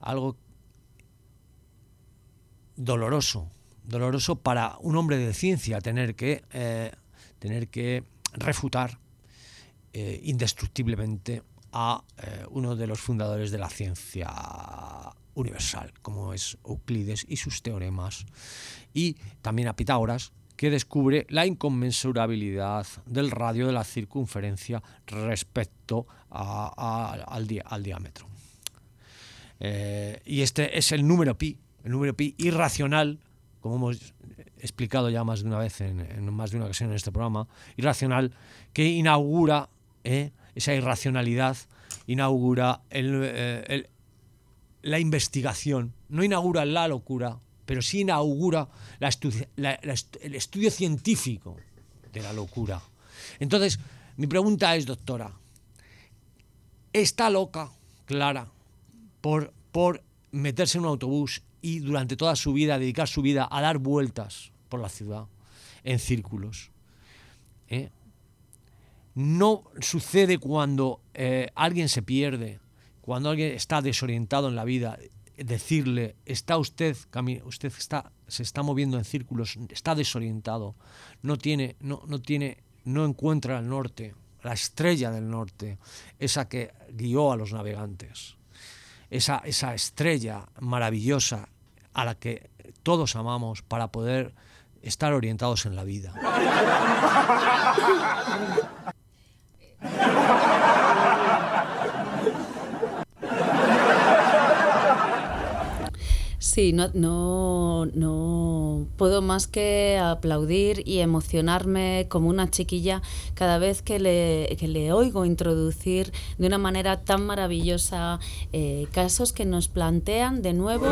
doloroso para un hombre de ciencia tener que refutar indestructiblemente a uno de los fundadores de la ciencia universal, como es Euclides y sus teoremas, y también a Pitágoras, que descubre la inconmensurabilidad del radio de la circunferencia respecto al diámetro. Y este es el número pi irracional, como hemos explicado ya más de una vez en más de una ocasión en este programa, irracional, que inaugura esa irracionalidad, inaugura la investigación, no inaugura la locura, pero sí inaugura el estudio científico de la locura. Entonces, mi pregunta es, doctora, ¿está loca Clara por meterse en un autobús y durante toda su vida, dedicar su vida a dar vueltas por la ciudad en círculos? No sucede cuando alguien se pierde, cuando alguien está desorientado en la vida, decirle, se está moviendo en círculos, está desorientado, no encuentra el norte, la estrella del norte, esa que guió a los navegantes, esa estrella maravillosa a la que todos amamos para poder estar orientados en la vida. Sí, no puedo más que aplaudir y emocionarme como una chiquilla cada vez que le oigo introducir de una manera tan maravillosa casos que nos plantean de nuevo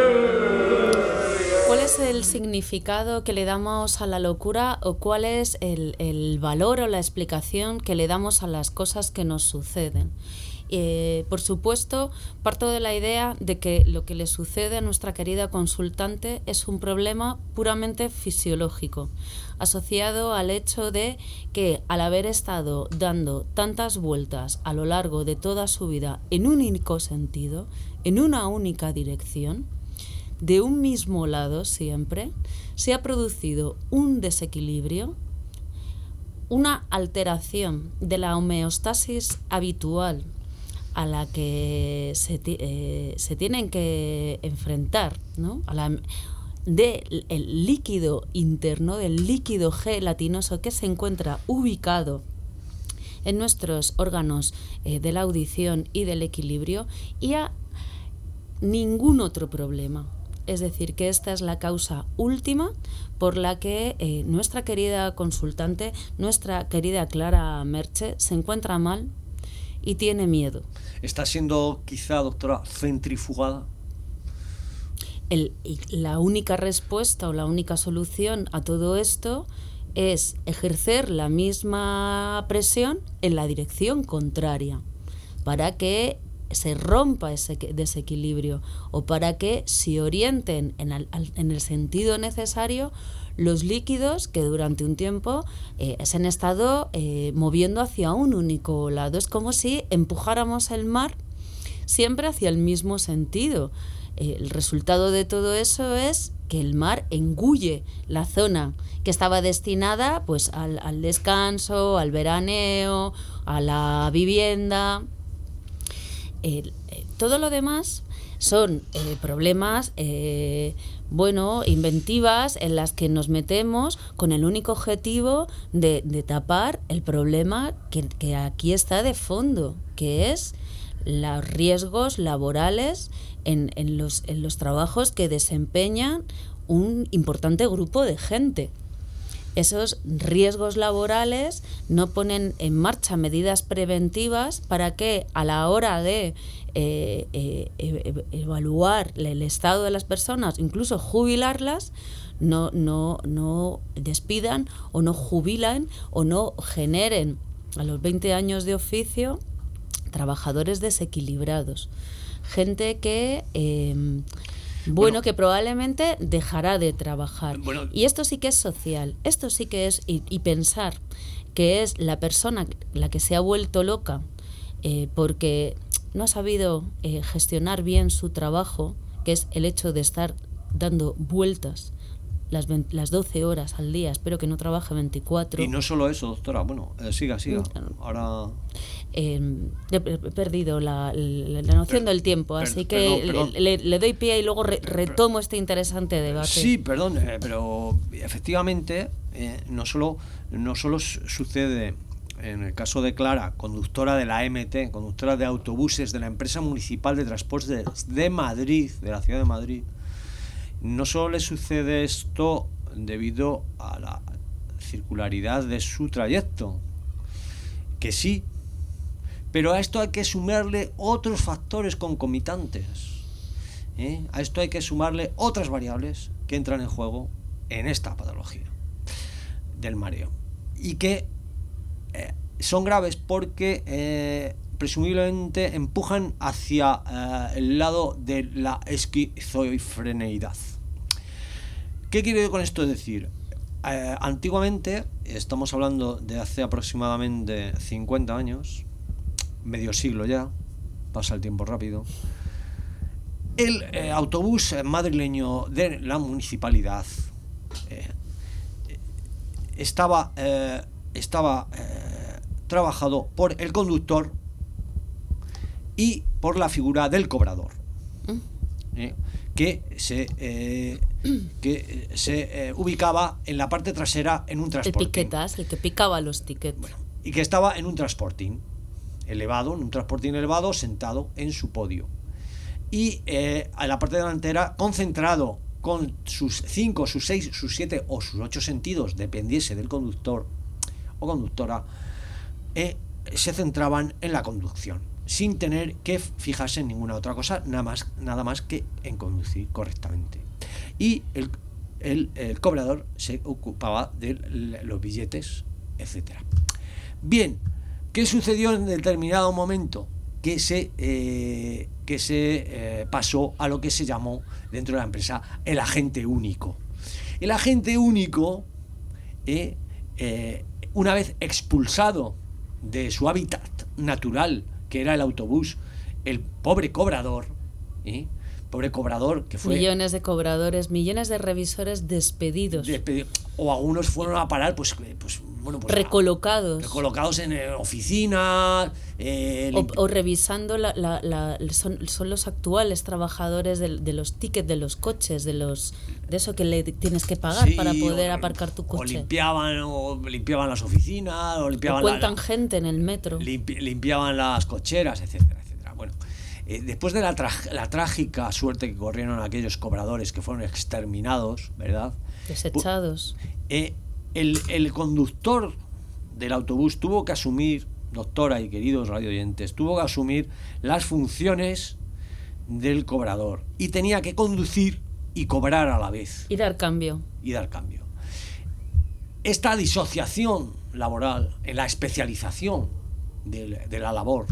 cuál es el significado que le damos a la locura o cuál es el valor o la explicación que le damos a las cosas que nos suceden. Por supuesto, parto de la idea de que lo que le sucede a nuestra querida consultante es un problema puramente fisiológico, asociado al hecho de que al haber estado dando tantas vueltas a lo largo de toda su vida en un único sentido, en una única dirección, de un mismo lado siempre, se ha producido un desequilibrio, una alteración de la homeostasis habitual a la que se tienen que enfrentar, ¿no? Del líquido interno, del líquido gelatinoso que se encuentra ubicado en nuestros órganos de la audición y del equilibrio, y a ningún otro problema. Es decir, que esta es la causa última por la que nuestra querida consultante, nuestra querida Clara Merche, se encuentra mal y tiene miedo. ¿Está siendo quizá, doctora, centrifugada? y la única respuesta o la única solución a todo esto es ejercer la misma presión en la dirección contraria para que se rompa ese desequilibrio o para que se orienten en el sentido necesario los líquidos que durante un tiempo se han estado moviendo hacia un único lado. Es como si empujáramos el mar siempre hacia el mismo sentido. El resultado de todo eso es que el mar engulle la zona que estaba destinada pues al descanso, al veraneo, a la vivienda. Todo lo demás son problemas, inventivas en las que nos metemos con el único objetivo de tapar el problema que aquí está de fondo, que es los riesgos laborales en los trabajos que desempeñan un importante grupo de gente. Esos riesgos laborales no ponen en marcha medidas preventivas para que a la hora de evaluar el estado de las personas, incluso jubilarlas, no despidan o no jubilan o no generen a los 20 años de oficio trabajadores desequilibrados. Gente que... que probablemente dejará de trabajar. Y esto sí que es social, esto sí que es, y pensar que es la persona la que se ha vuelto loca porque no ha sabido gestionar bien su trabajo, que es el hecho de estar dando vueltas las 12 horas al día, espero que no trabaje 24. Y no solo eso, doctora, siga. Ahora... he perdido la noción del tiempo, así que perdón. Le doy pie y luego retomo este interesante debate. Sí, perdón, pero efectivamente no solo sucede en el caso de Clara, conductora de la MT, conductora de autobuses de la empresa municipal de transportes de Madrid, de la ciudad de Madrid. No solo le sucede esto debido a la circularidad de su trayecto, que sí, pero a esto hay que sumarle otros factores concomitantes. A esto hay que sumarle otras variables que entran en juego en esta patología del mareo y que son graves porque presumiblemente empujan hacia el lado de la esquizofreneidad. ¿Qué quiero con esto decir? Antiguamente, estamos hablando de hace aproximadamente 50 años, medio siglo ya, pasa el tiempo rápido, el autobús madrileño de la municipalidad estaba trabajado por el conductor y por la figura del cobrador, que se ubicaba en la parte trasera en un transporting. El piquetas, el que picaba los tickets. Y que estaba en un transporting elevado, sentado en su podio. Y a la parte delantera, concentrado con sus 5, sus 6, sus 7 o sus 8 sentidos, dependiese del conductor o conductora, se centraban en la conducción, sin tener que fijarse en ninguna otra cosa, nada más que en conducir correctamente. Y el cobrador se ocupaba de los billetes, etcétera. Bien, ¿qué sucedió en determinado momento? Que se pasó a lo que se llamó dentro de la empresa el agente único. El agente único, una vez expulsado de su hábitat natural, que era el autobús, el pobre cobrador que fue... Millones de cobradores, millones de revisores despedidos. O algunos fueron a parar, recolocados en oficinas. O revisando son los actuales trabajadores de los tickets de los coches, de eso que le tienes que pagar para poder aparcar tu coche. O limpiaban las oficinas, o cuentan gente en el metro. Limpiaban las cocheras, etcétera. Bueno, después de la trágica suerte que corrieron aquellos cobradores que fueron exterminados, ¿verdad? Desechados. El conductor del autobús tuvo que asumir, doctora y queridos radioyentes, tuvo que asumir las funciones del cobrador y tenía que conducir y cobrar a la vez. Y dar cambio. Esta disociación laboral en la especialización de la labor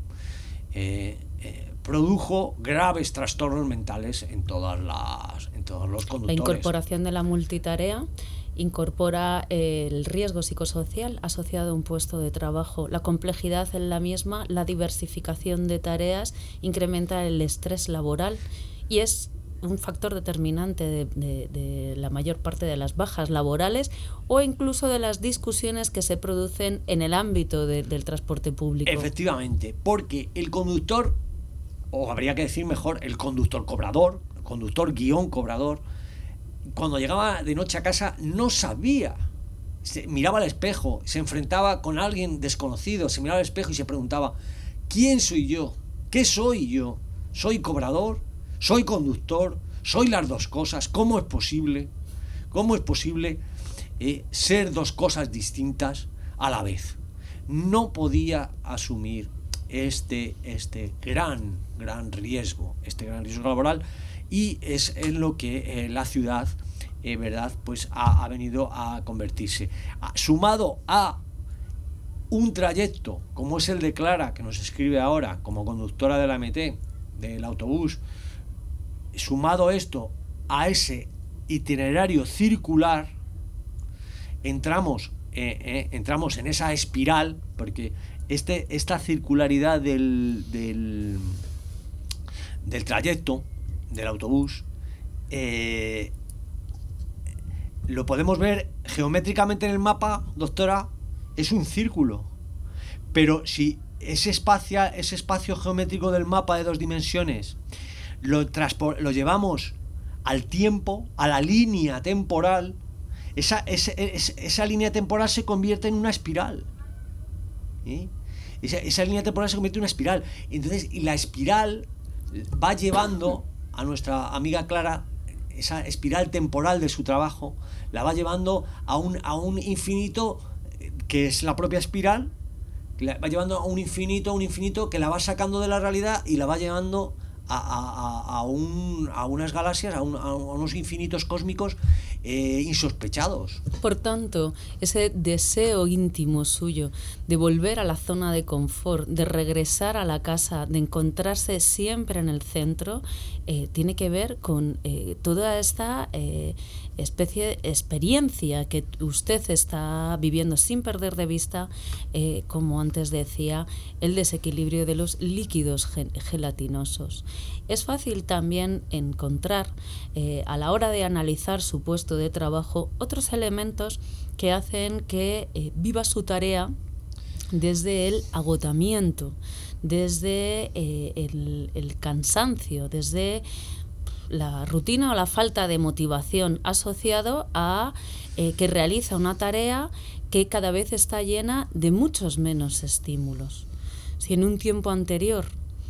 produjo graves trastornos mentales en todos los conductores. La incorporación de la multitarea incorpora el riesgo psicosocial asociado a un puesto de trabajo, la complejidad en la misma, la diversificación de tareas, incrementa el estrés laboral y es un factor determinante de la mayor parte de las bajas laborales o incluso de las discusiones que se producen en el ámbito del transporte público. Efectivamente, porque el conductor, o habría que decir mejor, el conductor cobrador, conductor-cobrador, cuando llegaba de noche a casa no sabía, miraba al espejo, se enfrentaba con alguien desconocido, se miraba al espejo y se preguntaba: ¿quién soy yo? ¿Qué soy yo? ¿Soy cobrador? ¿Soy conductor? ¿Soy las dos cosas? ¿Cómo es posible? ¿Cómo es posible ser dos cosas distintas a la vez? No podía asumir este gran riesgo, laboral, y es en lo que la ciudad, verdad, pues ha venido a convertirse. Sumado a un trayecto como es el de Clara, que nos escribe ahora como conductora de la MT, del autobús, sumado esto a ese itinerario circular, entramos en esa espiral, porque esta circularidad del trayecto del autobús lo podemos ver geométricamente en el mapa, doctora, es un círculo, pero si ese espacio geométrico del mapa de 2 dimensiones lo llevamos al tiempo, a la línea temporal, esa línea temporal se convierte en una espiral, ¿sí? Esa línea temporal se convierte en una espiral. Entonces, y la espiral va llevando a nuestra amiga Clara, esa espiral temporal de su trabajo, la va llevando a un infinito que es la propia espiral, que la va llevando a un infinito que la va sacando de la realidad y la va llevando a unas galaxias, a unos infinitos cósmicos insospechados. Por tanto, ese deseo íntimo suyo de volver a la zona de confort, de regresar a la casa, de encontrarse siempre en el centro, tiene que ver con toda esta especie de experiencia que usted está viviendo sin perder de vista, como antes decía, el desequilibrio de los líquidos gelatinosos. Es fácil también encontrar, a la hora de analizar su puesto de trabajo, otros elementos que hacen que viva su tarea desde el agotamiento, desde el cansancio, desde la rutina o la falta de motivación, asociado a que realiza una tarea que cada vez está llena de muchos menos estímulos. Si en un tiempo anterior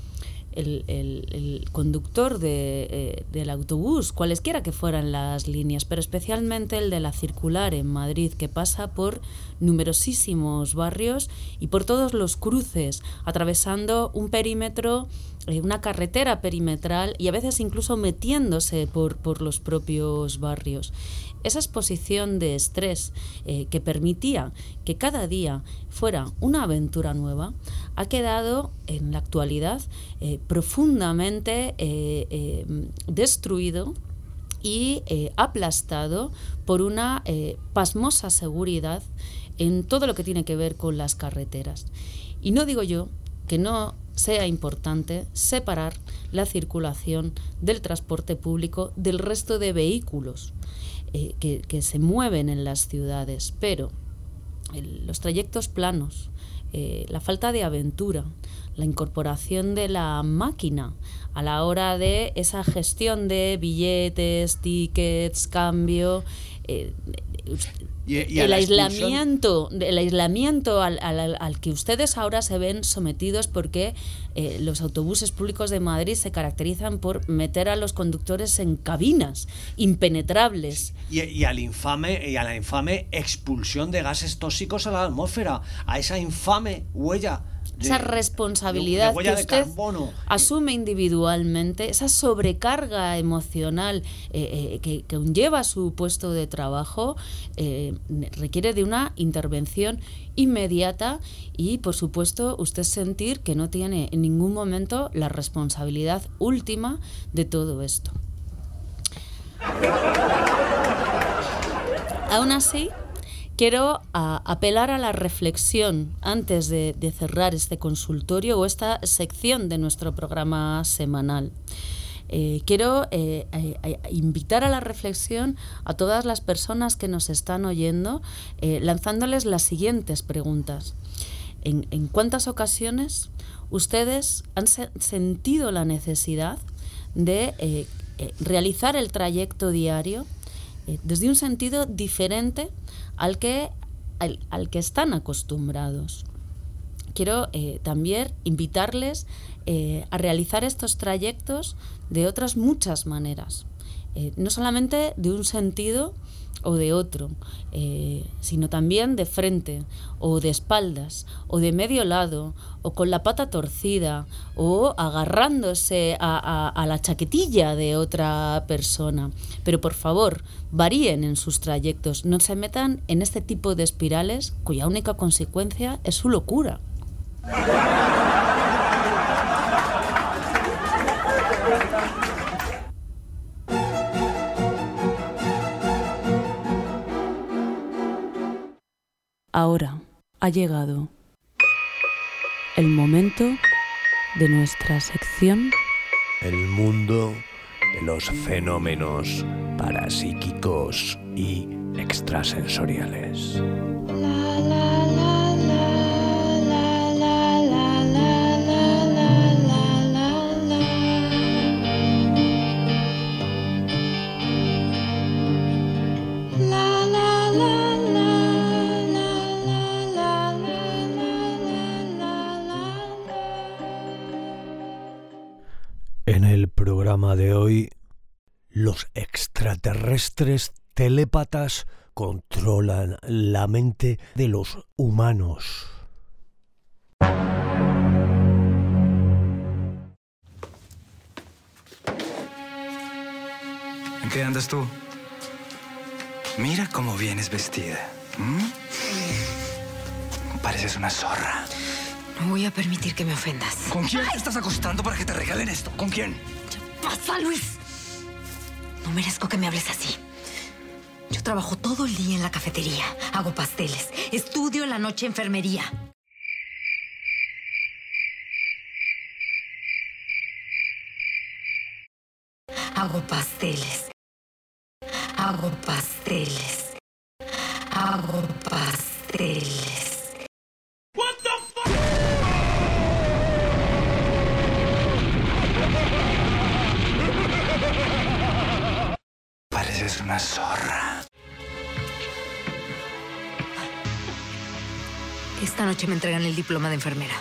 el conductor del autobús, cualesquiera que fueran las líneas, pero especialmente el de la circular en Madrid, que pasa por numerosísimos barrios y por todos los cruces, atravesando un perímetro, una carretera perimetral y a veces incluso metiéndose por los propios barrios. Esa exposición de estrés que permitía que cada día fuera una aventura nueva ha quedado en la actualidad profundamente destruido y aplastado por una pasmosa seguridad en todo lo que tiene que ver con las carreteras. Y no digo yo que no sea importante separar la circulación del transporte público del resto de vehículos que se mueven en las ciudades, pero los trayectos planos, la falta de aventura, la incorporación de la máquina a la hora de esa gestión de billetes, tickets, cambio, el aislamiento al que ustedes ahora se ven sometidos, porque los autobuses públicos de Madrid se caracterizan por meter a los conductores en cabinas impenetrables. Y a la infame expulsión de gases tóxicos a la atmósfera, a esa infame huella esa responsabilidad de huella que usted de carbono. asume individualmente, esa sobrecarga emocional que conlleva su puesto de trabajo, requiere de una intervención inmediata y, por supuesto, usted sentir que no tiene en ningún momento la responsabilidad última de todo esto. Aún así, quiero apelar a la reflexión antes de cerrar este consultorio o esta sección de nuestro programa semanal. Quiero invitar a la reflexión a todas las personas que nos están oyendo, lanzándoles las siguientes preguntas. ¿En cuántas ocasiones ustedes han sentido la necesidad de realizar el trayecto diario desde un sentido diferente al que están acostumbrados? Quiero también invitarles a realizar estos trayectos de otras muchas maneras, no solamente de un sentido o de otro, sino también de frente o de espaldas o de medio lado o con la pata torcida o agarrándose a la chaquetilla de otra persona. Pero por favor, varíen en sus trayectos, no se metan en este tipo de espirales cuya única consecuencia es su locura. Ahora ha llegado el momento de nuestra sección El mundo de los fenómenos parapsíquicos y extrasensoriales. En el programa de hoy, los extraterrestres telépatas controlan la mente de los humanos. ¿En qué andas tú? Mira cómo vienes vestida. Pareces una zorra. No voy a permitir que me ofendas. ¿Con quién te estás acostando para que te regalen esto? ¿Con quién? ¿Qué pasa, Luis? No merezco que me hables así. Yo trabajo todo el día en la cafetería, hago pasteles, estudio en la noche enfermería. Hago pasteles. Hago pasteles. Hago pasteles. Pareces una zorra. Esta noche me entregan el diploma de enfermera.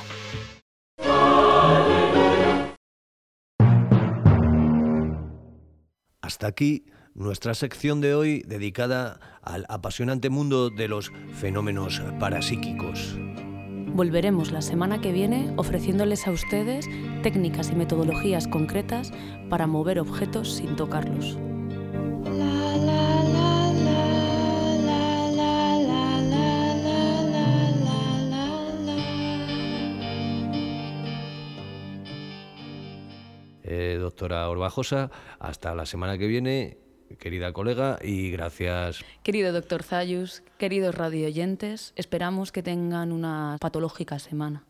Hasta aquí nuestra sección de hoy dedicada al apasionante mundo de los fenómenos parapsíquicos. Volveremos la semana que viene ofreciéndoles a ustedes técnicas y metodologías concretas para mover objetos sin tocarlos. Doctora Orbajosa, hasta la semana que viene, querida colega, y gracias. Querido doctor Zayus, queridos radioyentes, esperamos que tengan una patológica semana.